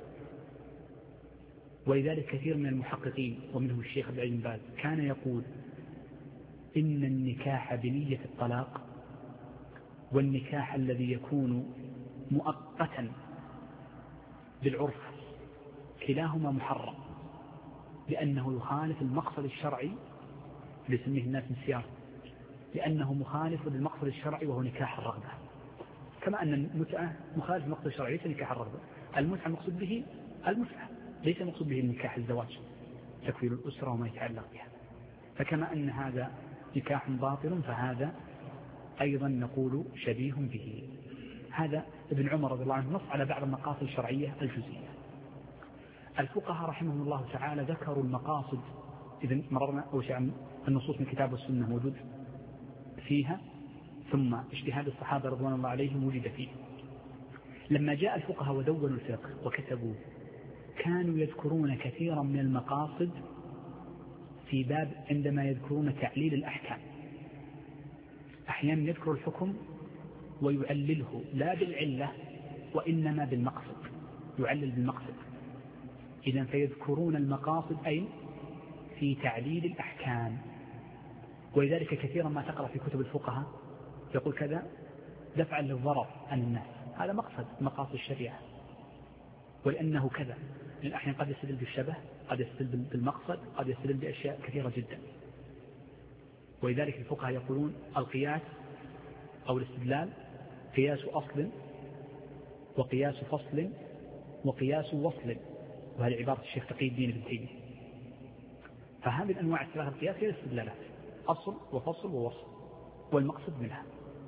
S2: ولذلك كثير من المحققين ومنهم الشيخ عبد العزيز بن باز كان يقول إن النكاح بنية الطلاق والنكاح الذي يكون مؤقتا بالعرف كلاهما محرم، لأنه يخالف المقصد الشرعي ليسميه الناس نسيان، لأنه مخالف للمقصد الشرعي وهو نكاح الرغبة. كما أن المتعة مخالف المقصد الشرعي ليس نكاح الرغبة، المتعة مقصود به المتعة، ليس مقصود به النكاح الزواج. تكوين الأسرة وما يتعلق بها. فكما أن هذا نكاح باطل فهذا أيضا نقول شبيه به. هذا ابن عمر رضي الله عنه نص على بعض المقاصد الشرعية الجزئية. الفقهاء رحمهم الله تعالى ذكروا المقاصد، إذن مررنا أول شيء عن النصوص من الكتاب والسنة موجود فيها، ثم اجتهاد الصحابة رضوان الله عليهم وجد فيه. لما جاء الفقهاء ودونوا الفقه وكتبوا كانوا يذكرون كثيرا من المقاصد في باب عندما يذكرون تعليل الأحكام. أحيانا يذكر الحكم ويعلله لا بالعلة وإنما بالمقصد، يعلل بالمقصد. إذن فيذكرون المقاصد أي في تعليل الأحكام. ولذلك كثيرا ما تقرأ في كتب الفقهاء يقول كذا دفعا للضرر عن الناس، هذا مقصد مقاصد الشريعة، ولأنه كذا. لأن أحيانا قد يستدل بالشبه، قد يستدل بالمقصد، قد يستدل بأشياء كثيرة جدا. ولذلك الفقهاء يقولون القياس أو الاستدلال قياس أصل وقياس فصل وقياس وصل، وهذه عبارة الشيخ تقي الدين ابن تيمية. فهذه الأنواع الثلاثة القياس هي الاستدلالات، أصل وفصل ووصل، والمقصد منها.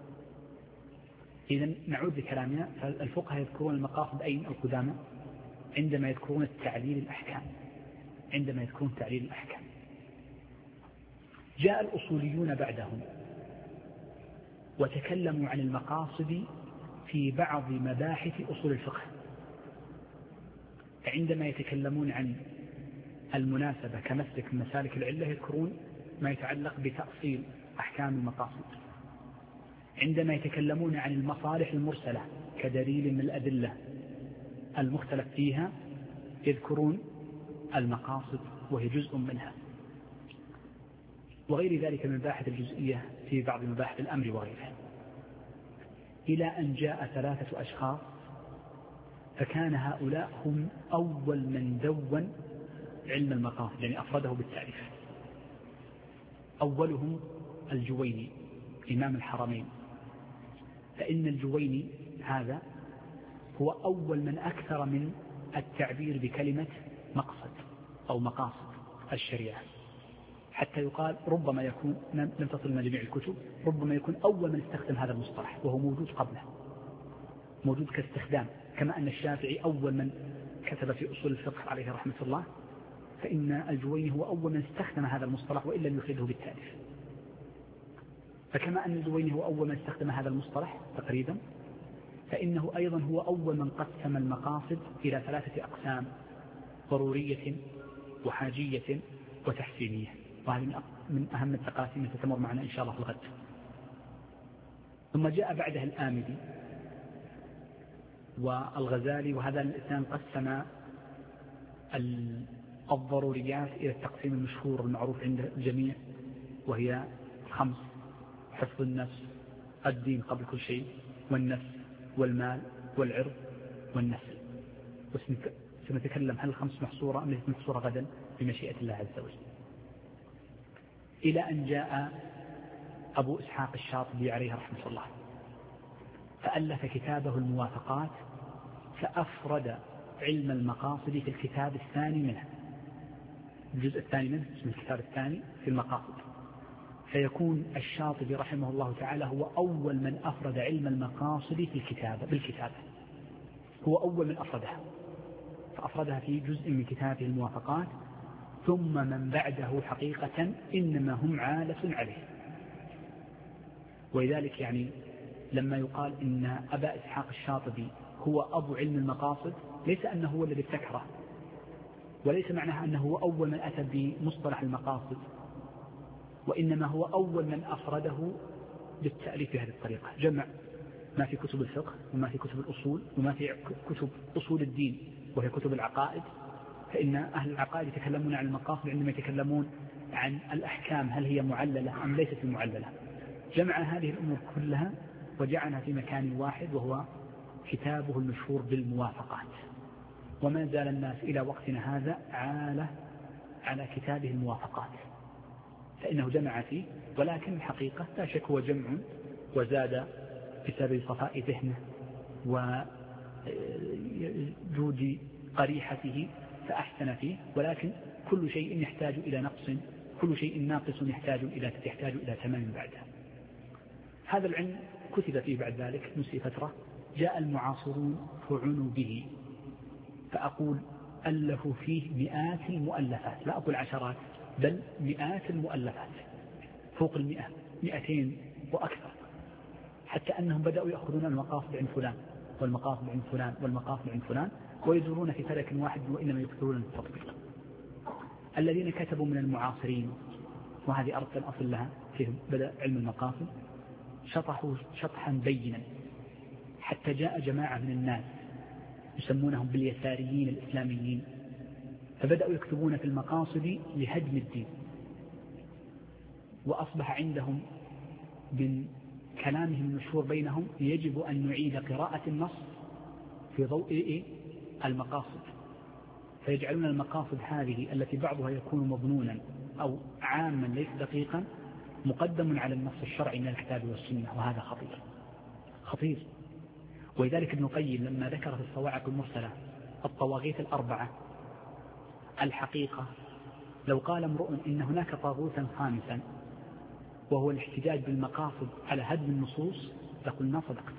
S2: إذن نعود لكلامنا، فالفقهاء يذكرون المقاصد أين القدامى عندما يذكرون التعليل الأحكام، عندما يذكرون تعليل الأحكام. جاء الأصوليون بعدهم وتكلموا عن المقاصد في بعض مباحث أصول الفقه. عندما يتكلمون عن المناسبة كمسلك من مسالك العلة يذكرون ما يتعلق بتأصيل أحكام المقاصد. عندما يتكلمون عن المصالح المرسلة كدليل من الأدلة المختلف فيها يذكرون المقاصد وهي جزء منها، وغير ذلك من المباحث الجزئية في بعض مباحث الأمر وغيرها. إلى أن جاء ثلاثة أشخاص فكان هؤلاء هم أول من دون علم المقاصد، يعني أفرده بالتعريف. أولهم الجويني إمام الحرمين، فإن الجويني هذا هو أول من أكثر من التعبير بكلمة مقصد أو مقاصد الشريعة، حتى يقال ربما يكون لم تصلنا جميع الكتب، ربما يكون أول من استخدم هذا المصطلح وهو موجود قبله، موجود كاستخدام. كما أن الشافعي أول من كتب في أصول الفقه عليه رحمة الله، فإن الجويني هو أول من استخدم هذا المصطلح وإن لم يفرده بالتعريف. فكما أن الجويني هو أول من استخدم هذا المصطلح تقريبا، فإنه أيضا هو أول من قسم المقاصد إلى ثلاثة أقسام: ضرورية وحاجية وتحسينية. وهذه من أهم التقاسيم التي تمر معنا إن شاء الله في الغد. ثم جاء بعدها الآمدي والغزالي، وهذا الاثنان قسم الضروريات إلى التقسيم المشهور المعروف عند الجميع، وهي خمس: حفظ النفس، الدين قبل كل شيء، والنفس والمال والعرض والنسل. وسنتكلم هل الخمس محصورة أم ليست محصورة غدا بمشيئة الله عز وجل. إلى أن جاء أبو إسحاق الشاطبي عليه رحمة الله فألف كتابه الموافقات، فأفرد علم المقاصد في الكتاب الثاني منه، الجزء الثاني منه اسم الكتاب الثاني في المقاصد. فيكون الشاطبي رحمه الله تعالى هو أول من أفرد علم المقاصد في الكتابة بالكتابة، هو أول من أفردها، فأفردها في جزء من كتابه الموافقات. ثم من بعده حقيقة إنما هم عالة عليه. ولذلك يعني لما يقال إن أبا إسحاق الشاطبي هو أبو علم المقاصد، ليس أنه هو الذي ابتكره، وليس معناها أنه هو أول من أتى بمصطلح المقاصد، وإنما هو أول من أفرده بالتأليف بهذه الطريقة. جمع ما في كتب الفقه وما في كتب الأصول وما في كتب أصول الدين وهي كتب العقائد، فإن أهل العقائد يتكلمون عن المقاصد عندما يتكلمون عن الأحكام هل هي معللة أم ليست معللة. جمع هذه الأمور كلها وجعلها في مكان واحد، وهو كتابه المشهور بالموافقات. وما زال الناس إلى وقتنا هذا عالة على كتابه الموافقات، فإنه جمع فيه، ولكن الحقيقة لا شك هو جمع وزاد بسبب صفاء ذهنه وجود قريحته فأحسن فيه، ولكن كل شيء يحتاج إلى نقص، كل شيء ناقص يحتاج إلى يحتاج إلى تمام بعده. هذا العلم كتب فيه بعد ذلك نسي فترة، جاء المعاصرون فعنوا به، فأقول ألفوا فيه مئات المؤلفات، لا أقول عشرات بل مئات المؤلفات، فوق المئة، مئتين وأكثر، حتى أنهم بدأوا يأخذون المقاصد عند فلان والمقاصد عند فلان والمقاصد عند فلان ويدورون في فلك واحد وإنما يكثرون التطبيق. الذين كتبوا من المعاصرين، وهذه أردت أن أصل لها، فيهم بدأ علم المقاصد شطحوا شطحا بينا، حتى جاء جماعة من الناس يسمونهم باليساريين الإسلاميين، فبدأوا يكتبون في المقاصد لهدم الدين، وأصبح عندهم من كلامهم المشهور بينهم يجب أن نعيد قراءة النص في ضوء المقاصد، فيجعلون المقاصد هذه التي بعضها يكون مظنونا أو عاما ليس دقيقا مقدم على النص الشرعي من الكتاب والسنة، وهذا خطير خطير. ولذلك ابن القيم لما ذكر في الصواعق المرسلة الطواغيت الأربعة، الحقيقة لو قال امرؤ إن هناك طاغوتا خامسا وهو الاحتجاج بالمقاصد على هدم النصوص لقلنا صدقت.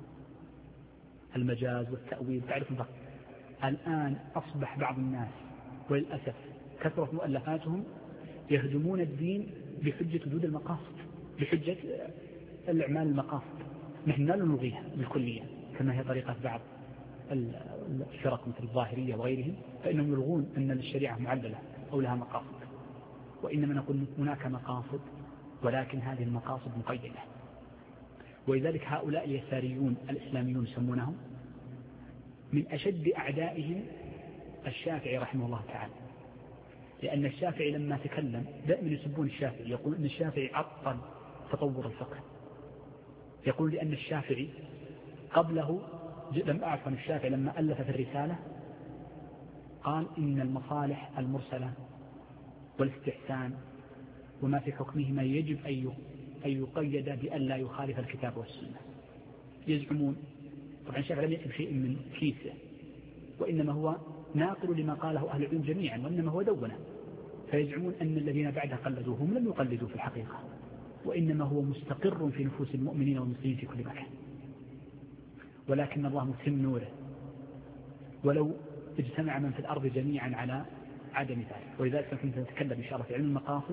S2: المجاز والتأويل تعرف الضغط. الآن أصبح بعض الناس وللأسف كثرت مؤلفاتهم يهدمون الدين بحجة وجود المقاصد، بحجة الأعمال المقاصد. نحن لا نلغيها بالكلية كما هي طريقة بعض الفرق مثل الظاهرية وغيرهم، فإنهم يلغون أن الشريعة معللة أو لها مقاصد، وإنما نقول هناك مقاصد ولكن هذه المقاصد مقيدة. ولذلك هؤلاء اليساريون الإسلاميون يسمونهم من أشد أعدائهم الشافعي رحمه الله تعالى، لأن الشافعي لما تكلم دائما يسبون الشافعي، يقول أن الشافعي عطل تطور الفقه، يقول لأن الشافعي قبله لم أعرف عن الشافعي لما ألف في الرسالة قال إن المصالح المرسلة والاستحسان وما في حكمهما يجب أن يقيد بأن لا يخالف الكتاب والسنة. يزعمون طبعا الشافعي لم يكتب شيء من كيسه، وإنما هو ناقل لما قاله أهل العلم جميعا، وإنما هو دونه، فيزعمون أن الذين بعده قلدوهم لم يقلدوا في الحقيقة، وإنما هو مستقر في نفوس المؤمنين والمسلمين في كل مكان، ولكن الله متم نوره ولو اجتمع من في الأرض جميعا على عدم ذلك. ولذلك كنت نتكلم إن شاء الله في علم المقاصد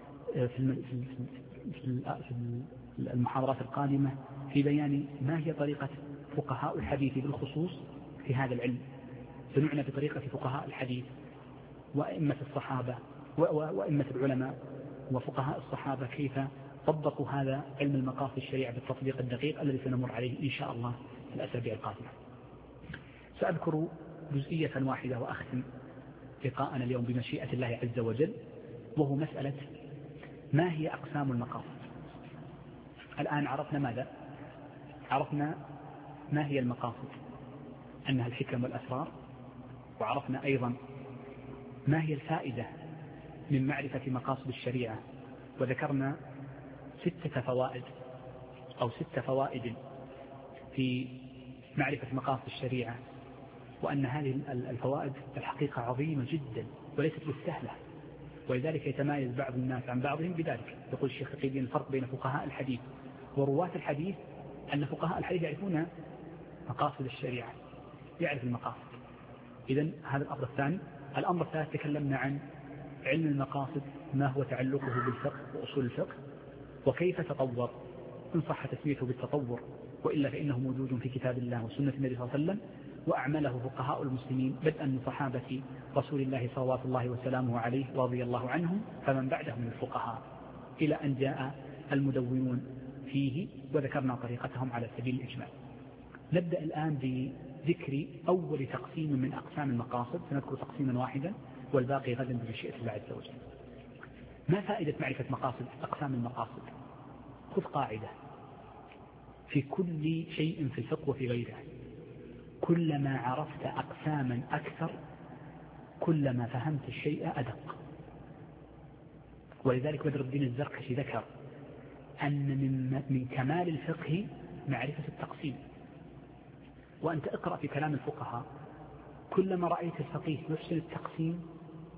S2: في المحاضرات القادمة في بيان ما هي طريقة فقهاء الحديث بالخصوص في هذا العلم، سنعنى بطريقة فقهاء الحديث وأئمة الصحابة وأئمة العلماء وفقهاء الصحابة كيف طبقوا هذا علم المقاصد الشريعة بالتطبيق الدقيق الذي سنمر عليه إن شاء الله في الأسابيع القادمة. سأذكر جزئية واحدة وأختم لقاءنا اليوم بمشيئة الله عز وجل، وهو مسألة ما هي أقسام المقاصد. الآن عرفنا ماذا؟ عرفنا ما هي المقاصد، أنها الحكم والأسرار، وعرفنا أيضا ما هي الفائدة من معرفة مقاصد الشريعة، وذكرنا ستة فوائد أو ست فوائد في معرفة مقاصد الشريعة، وأن هذه الفوائد الحقيقة عظيمة جدا وليست بالسهلة، ولذلك يتمايز بعض الناس عن بعضهم بذلك. يقول الشيخ قيدين الفرق بين فقهاء الحديث ورواة الحديث أن فقهاء الحديث يعرفون مقاصد الشريعة، يعرف المقاصد. إذن هذا الأمر الثاني. الأمر الثالث تكلمنا عن علم المقاصد، ما هو تعلقه بالفقه وأصول الفقه وكيف تطور، إن صح تسميته بالتطور، وإلا فإنه موجود في كتاب الله وسنة النبي صلى الله عليه وسلم، وأعمله فقهاء المسلمين بدءا من صحابة رسول الله صلوات الله وسلامه عليه ورضي الله عنهم فمن بعدهم من الفقهاء، إلى أن جاء المدونون فيه وذكرنا طريقتهم على سبيل الإجمال. نبدأ الآن بذكر أول تقسيم من أقسام المقاصد، سنذكر تقسيما واحدا والباقي غدا بمشيئة الله عز وجل. ما فائدة معرفة مقاصد أقسام المقاصد؟ خذ قاعدة في كل شيء في الفقه وفي غيره، كلما عرفت أقساما أكثر كلما فهمت الشيء أدق. ولذلك بدر الدين الزركشي ذكر أن من, من كمال الفقه معرفة التقسيم. وأنت اقرأ في كلام الفقهاء كلما رأيت الفقيه يحسن التقسيم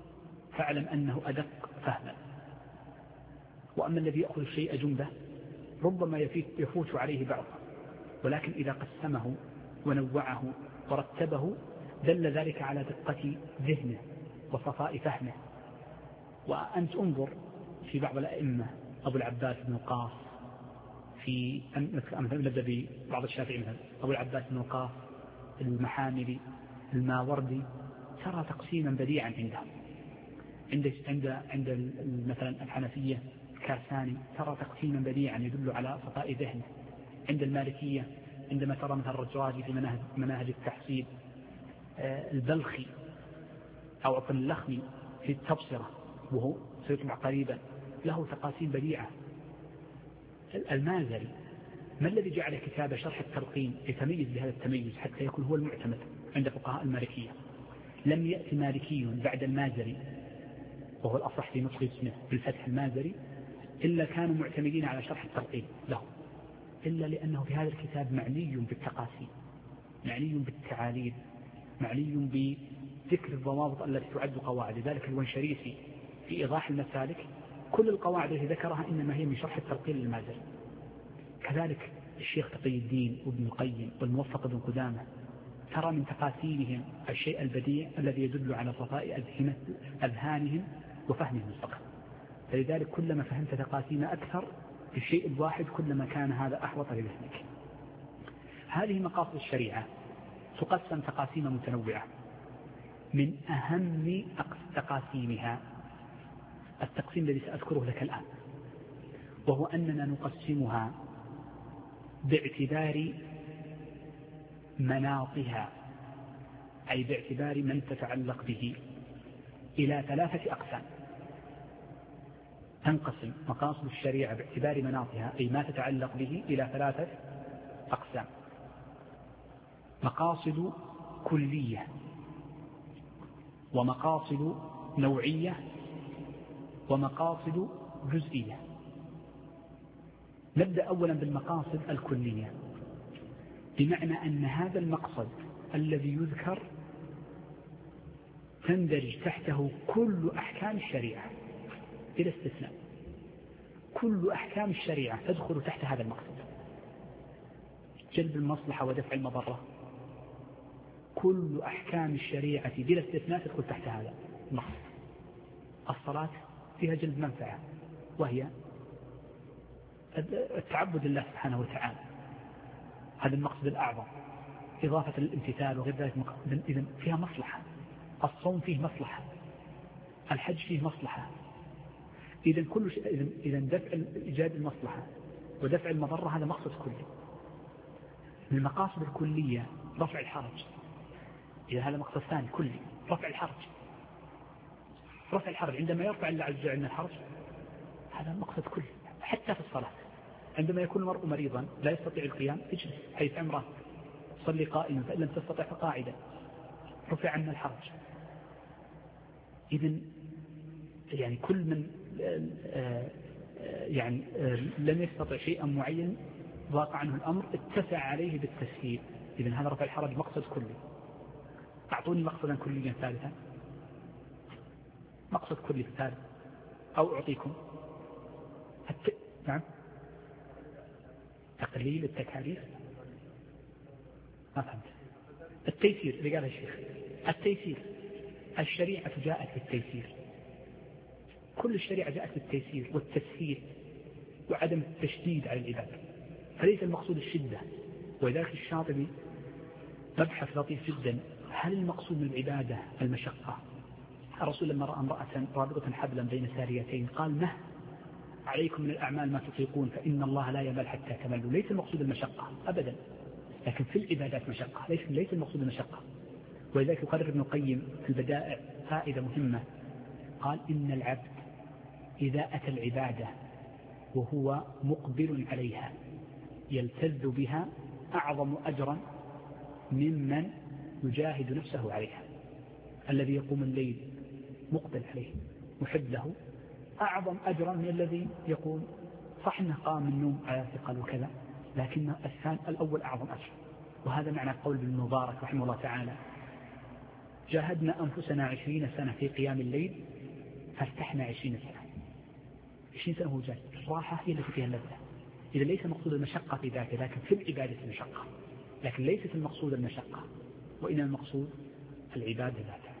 S2: فاعلم أنه أدق فهما. وأما الذي يأخذ الشيء جملة ربما يفوت عليه بعض، ولكن إذا قسمه ونوعه ورتبه دل ذلك على دقة ذهنه وصفاء فهمه. وأنت انظر في بعض الأئمة، أبو العباس بن القاص، في مثلا نبدأ ببعض الشافعي مثلا أبو العباس بن القاص، المحاملي، الماوردي، ترى تقسيما بديعا عندهم. عند عند عند مثلا الحنفية الكاساني ترى تقسيما بديعا يدل على صفاء ذهنه. عند المالكية عندما ترى مثلا الرجراجي في مناهج, مناهج التحصيل، البلخي أو عطن اللخمي في التبصرة وهو سيطبع قريبا له تقاسيم بديعة. المازري ما الذي جعل كتاب شرح التلقين يتميز بهذا التميز حتى يكون هو المعتمد عند فقهاء المالكية؟ لم يأتي مالكي بعد المازري وهو الأصح في نطق اسمه بالفتح المازري إلا كانوا معتمدين على شرح التلقين له، إلا لأنه في هذا الكتاب معني بالتقاسيم، معني بالتعاليل، معني بذكر الضوابط التي تعد قواعد. ذلك الونشريسي في إيضاح المسالك كل القواعد التي ذكرها إنما هي من شرح التلقين للمازري. كذلك الشيخ تقي الدين وابن القيم والموفق بن قدامة ترى من تقاسيمهم الشيء البديع الذي يدل على صفاء أذهانهم وفهمهم الفقه. فلذلك كلما فهمت تقاسيم أكثر في الشيء الواحد كلما كان هذا أحوط لذهنك. هذه مقاصد الشريعة تقسم تقاسيم متنوعة. من أهم تقاسيمها التقسيم الذي سأذكره لك الآن، وهو أننا نقسمها باعتبار مناطها، أي باعتبار من تتعلق به، إلى ثلاثة أقسام. تنقسم مقاصد الشريعة باعتبار مناطها أي ما تتعلق به إلى ثلاثة أقسام: مقاصد كلية، ومقاصد نوعية، ومقاصد جزئية. نبدأ أولا بالمقاصد الكلية، بمعنى أن هذا المقصد الذي يذكر تندرج تحته كل أحكام الشريعة بلا استثناء. كل أحكام الشريعة تدخل تحت هذا المقصد: جلب المصلحة ودفع المضرة، كل أحكام الشريعة بلا استثناء تدخل تحت هذا المقصد. الصلاة فيها جلب منفعة وهي التعبد لله سبحانه وتعالى، هذا المقصد الأعظم، إضافة للامتثال وغير ذلك. إذن فيها مصلحة. الصوم فيه مصلحة، الحج فيه مصلحة. إذن كل شيء، إذن, إذن دفع إيجاد المصلحة ودفع المضرة هذا مقصد كلي. من المقاصد الكلية رفع الحرج، إذا هذا مقصد ثاني كلي، رفع الحرج. رفع الحرج عندما يرفع الله عز وجل الحرج هذا مقصد كلي. حتى في الصلاة عندما يكون المرء مريضا لا يستطيع القيام اجلس حيث عمره، صلي قائما فإن لم تستطع فقاعدا، رفع عنا الحرج. إذن يعني كل من يعني لم يستطع شيئا معين ضاق عنه الأمر اتسع عليه بالتسهيل. إذن هذا رفع الحرج مقصد كلي. أعطوني مقصدا كليا ثالثا، مقصد كلي ثالث، أو أعطيكم الت... نعم تقليل التكاليف. ما فهمت. التيسير اللي قاله الشيخ، التيسير. الشريعة جاءت بالتيسير، كل الشريعة جاءت بالتيسير والتسهيل وعدم التشديد على العباد، فليس المقصود الشدة. ولذلك الشاطبي مبحث لطيف جدا: هل المقصود من العبادة المشقة؟ الرسول لما رأى امرأة رابطة حبلا بين ساريتين قال: مه عليكم من الأعمال ما تطيقون فإن الله لا يمل حتى تملوا. ليس المقصود المشقة أبدا، لكن في العبادات مشقة، ليس ليس المقصود المشقة. ولذلك يقرر ابن القيم في البدائع فائدة مهمة، قال: إن العبد إذا أتى العبادة وهو مقبل عليها يلتذ بها أعظم أجرا ممن يجاهد نفسه عليها. الذي يقوم الليل مقبل عليه محب له أعظم أجرا من الذي يقوم صح أنه قام من النوم على ثقل وكذا، لكن الثاني الأول أعظم أجر. وهذا معنى قول ابن المبارك رحمه الله تعالى: جاهدنا أنفسنا عشرين سنة في قيام الليل فارتحنا عشرين سنة. عشرين سنة هو جالس، الراحة هي التي فيها اللذة. إذا ليس مقصود المشقة في ذاته، لكن في العبادة المشقة، لكن ليست المقصود المشقة، وإنما المقصود العبادة ذاتها.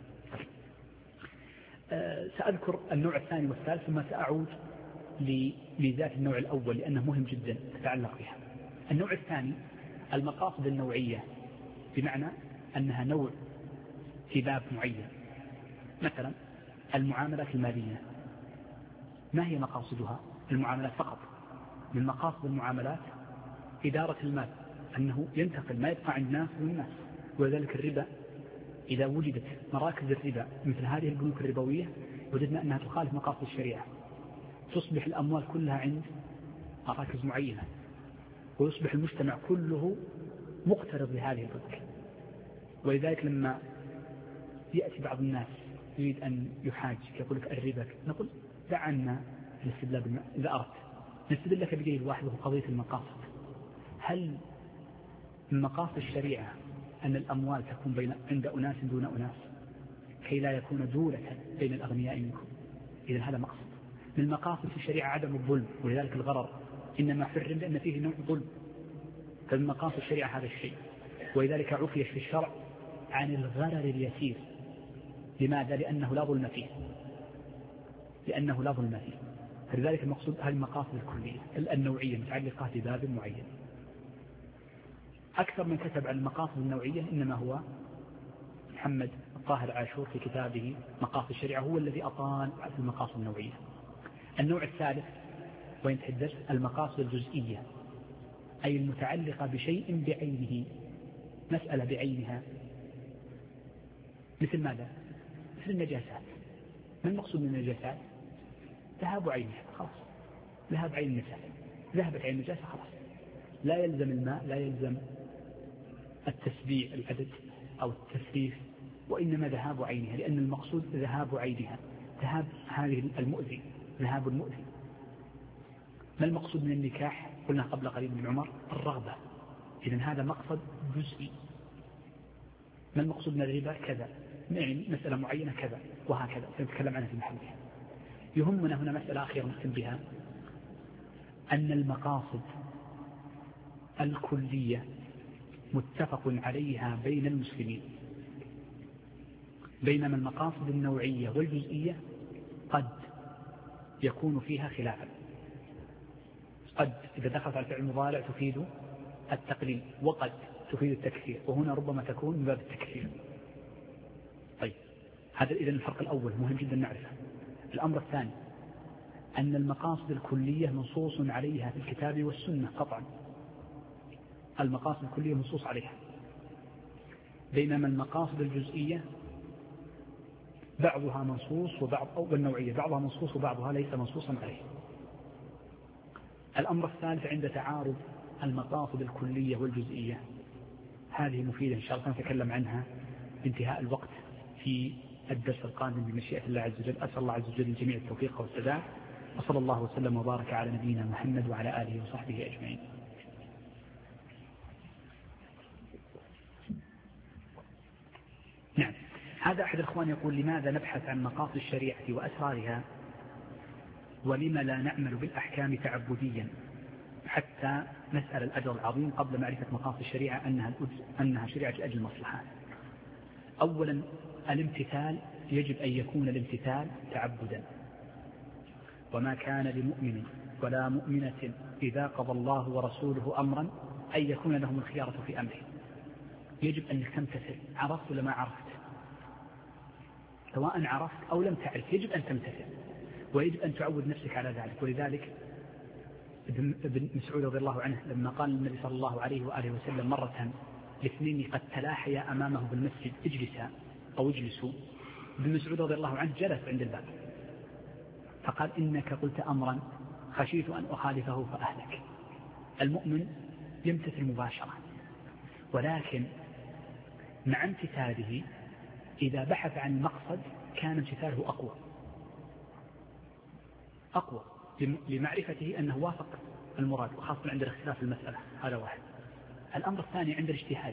S2: أه سأذكر النوع الثاني والثالث ثم سأعود لميزات النوع الأول لأنه مهم جدا تتعلق بها. النوع الثاني المقاصد النوعية، بمعنى أنها نوع في باب معين. مثلا المعاملات المالية، ما هي مقاصدها؟ المعاملات فقط. من مقاصد المعاملات إدارة المال، أنه ينتقل ما يبقى عند الناس والناس. ولذلك الربا إذا وجدت مراكز الربا مثل هذه البنوك الربوية وجدنا أنها تخالف مقاصد الشريعة، تصبح الأموال كلها عند مراكز معينة، ويصبح المجتمع كله مقترض لهذه البنوك. ولذلك لما يأتي بعض الناس يريد أن يحاج يقول لك الربا، نقول دع عنا الاستدلال بالماء إذا أردت، نستدل لك بدليل واحد وهو قضية المقاصد. هل من مقاصد الشريعة أن الأموال تكون بين عند أناس دون أناس كي لا يكون دولة بين الأغنياء منكم؟ إذا هذا مقصد. من مقاصد الشريعة عدم الظلم، ولذلك الغرر إنما حرم لأن فيه نوع ظلم، فمن مقاصد الشريعة هذا الشيء. ولذلك عفي في الشرع عن الغرر اليسير. لماذا؟ لأنه لا ظلم فيه، لأنه لا ظلم فيه. فلذلك المقصود هذه المقاصد الكلية النوعية متعلقة بباب معين. أكثر من كتب عن المقاصد النوعية إنما هو محمد الطاهر عاشور في كتابه مقاصد الشريعة، هو الذي أطال في المقاصد النوعية. النوع الثالث وينتهي الدرس المقاصد الجزئية، أي المتعلقة بشيء بعينه، مسألة بعينها. مثل ماذا؟ مثل النجاسات. ما المقصود من النجاسات؟ ذهاب عينها، خلاص ذهاب عين النجاسة، ذهبت عين النجاسة خلاص، لا يلزم الماء، لا يلزم التسبيع العدد أو التسريف، وإنما ذهاب عينها، لأن المقصود ذهاب عينها، ذهاب هذه المؤذي، ذهاب المؤذي. ما المقصود من النكاح؟ قلنا قبل قليل من عمر الرغبة، إذن هذا مقصد جزئي. ما المقصود من الربا؟ كذا، يعني مسألة معينة كذا، وهكذا سنتكلم عنها في محلها. يهمنا هنا مسألة أخيرة نختم بها، أن المقاصد الكلية متفق عليها بين المسلمين، بينما المقاصد النوعية والجزئية قد يكون فيها خلافا. قد إذا دخلت على الفعل المضارع تفيد التقليل، وقد تفيد التكثير، وهنا ربما تكون من باب التكثير. طيب هذا إذن الفرق الأول مهم جدا نعرفه. الأمر الثاني أن المقاصد الكلية نصوص عليها في الكتاب والسنة قطعا، المقاصد الكلية نصوص عليها، بينما المقاصد الجزئية بعضها منصوص وبعض أو النوعية بعضها منصوص وبعضها ليس منصوصا عليه. الأمر الثالث عند تعارض المقاصد الكلية والجزئية، هذه مفيدة إن شاء الله نتكلم عنها بانتهاء الوقت في الدرس القادم بمشيئة الله عز وجل. أسأل الله عز وجل الجميع التوفيق والسداد، وصلى الله وسلم وبارك على نبينا محمد وعلى آله وصحبه أجمعين. نعم، هذا أحد الأخوان يقول: لماذا نبحث عن مقاصد الشريعة وأسرارها ولما لا نعمل بالأحكام تعبديا حتى نسأل الأجر العظيم قبل معرفة مقاصد الشريعة أنها, أنها شريعة لأجل المصلحة؟ أولا الامتثال، يجب أن يكون الامتثال تعبدا، وما كان لمؤمن ولا مؤمنة إذا قضى الله ورسوله أمرا أن يكون لهم الخيارة في أمره. يجب أن تمتثل، عرفت ولا ما عرفت، سواء عرفت أو لم تعرف يجب أن تمتثل، ويجب أن تعود نفسك على ذلك. ولذلك ابن مسعود رضي الله عنه لما قال النبي صلى الله عليه وآله وسلم مرة لاثنين قد تلاحيا أمامه بالمسجد: اجلسا أو اجلسوا، ابن مسعود رضي الله عنه جلس عند الباب فقال: إنك قلت أمرا خشيت أن أخالفه فأهلك. المؤمن يمتثل مباشرة، ولكن مع امتثاله إذا بحث عن المقصد كان امتثاله أقوى أقوى لمعرفته أنه وافق المراد، وخاصة عند الاختلاف في المسألة. هذا واحد. الأمر الثاني عند الاجتهاد.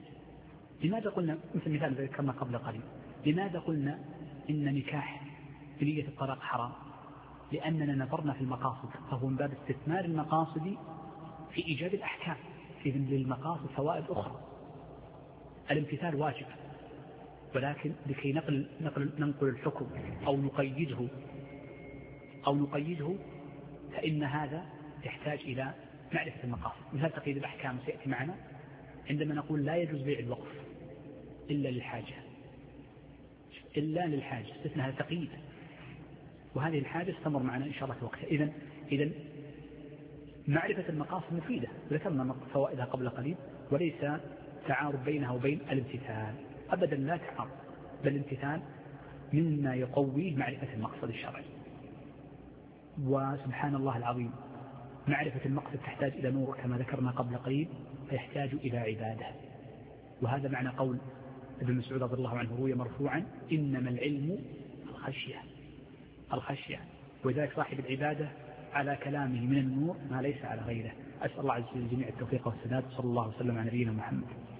S2: لماذا قلنا مثل مثال ذكرنا قبل قليل، لماذا قلنا إن نكاح بنية الطلاق حرام؟ لأننا نظرنا في المقاصد، فهو من باب استثمار المقاصد في إيجاد الأحكام. إذن للمقاصد فوائد أخرى. الامتثال واجب، ولكن لكي نقل, نقل, ننقل الحكم أو نقيده أو نقيده فإن هذا يحتاج إلى معرفة المقاصد. مثال تقييد الأحكام سيأتي معنا عندما نقول لا يجوز بيع الوقف إلا للحاجة، إلا للحاجة استثناء تقييد، وهذه الحاجة استمر معنا إن شاء الله في وقتها. إذن إذن معرفة المقاصد مفيدة، ذكرنا فوائدها قبل قليل، وليس تعارض بينها وبين الامتثال أبدا، لا تعارض، بل الامتثال مما يقويه معرفة المقصد الشرعي. وسبحان الله العظيم معرفة المقصد تحتاج إلى نور كما ذكرنا قبل قليل، فيحتاج إلى عبادة. وهذا معنى قول ابن مسعود رضي الله عنه روي مرفوعا: إنما العلم الخشية الخشية. وذلك صاحب العبادة على كلامه من النور ما ليس على غيره. أسأل الله عز وجل الجميع التوفيق والسداد، صلى الله وسلم على نبينا محمد.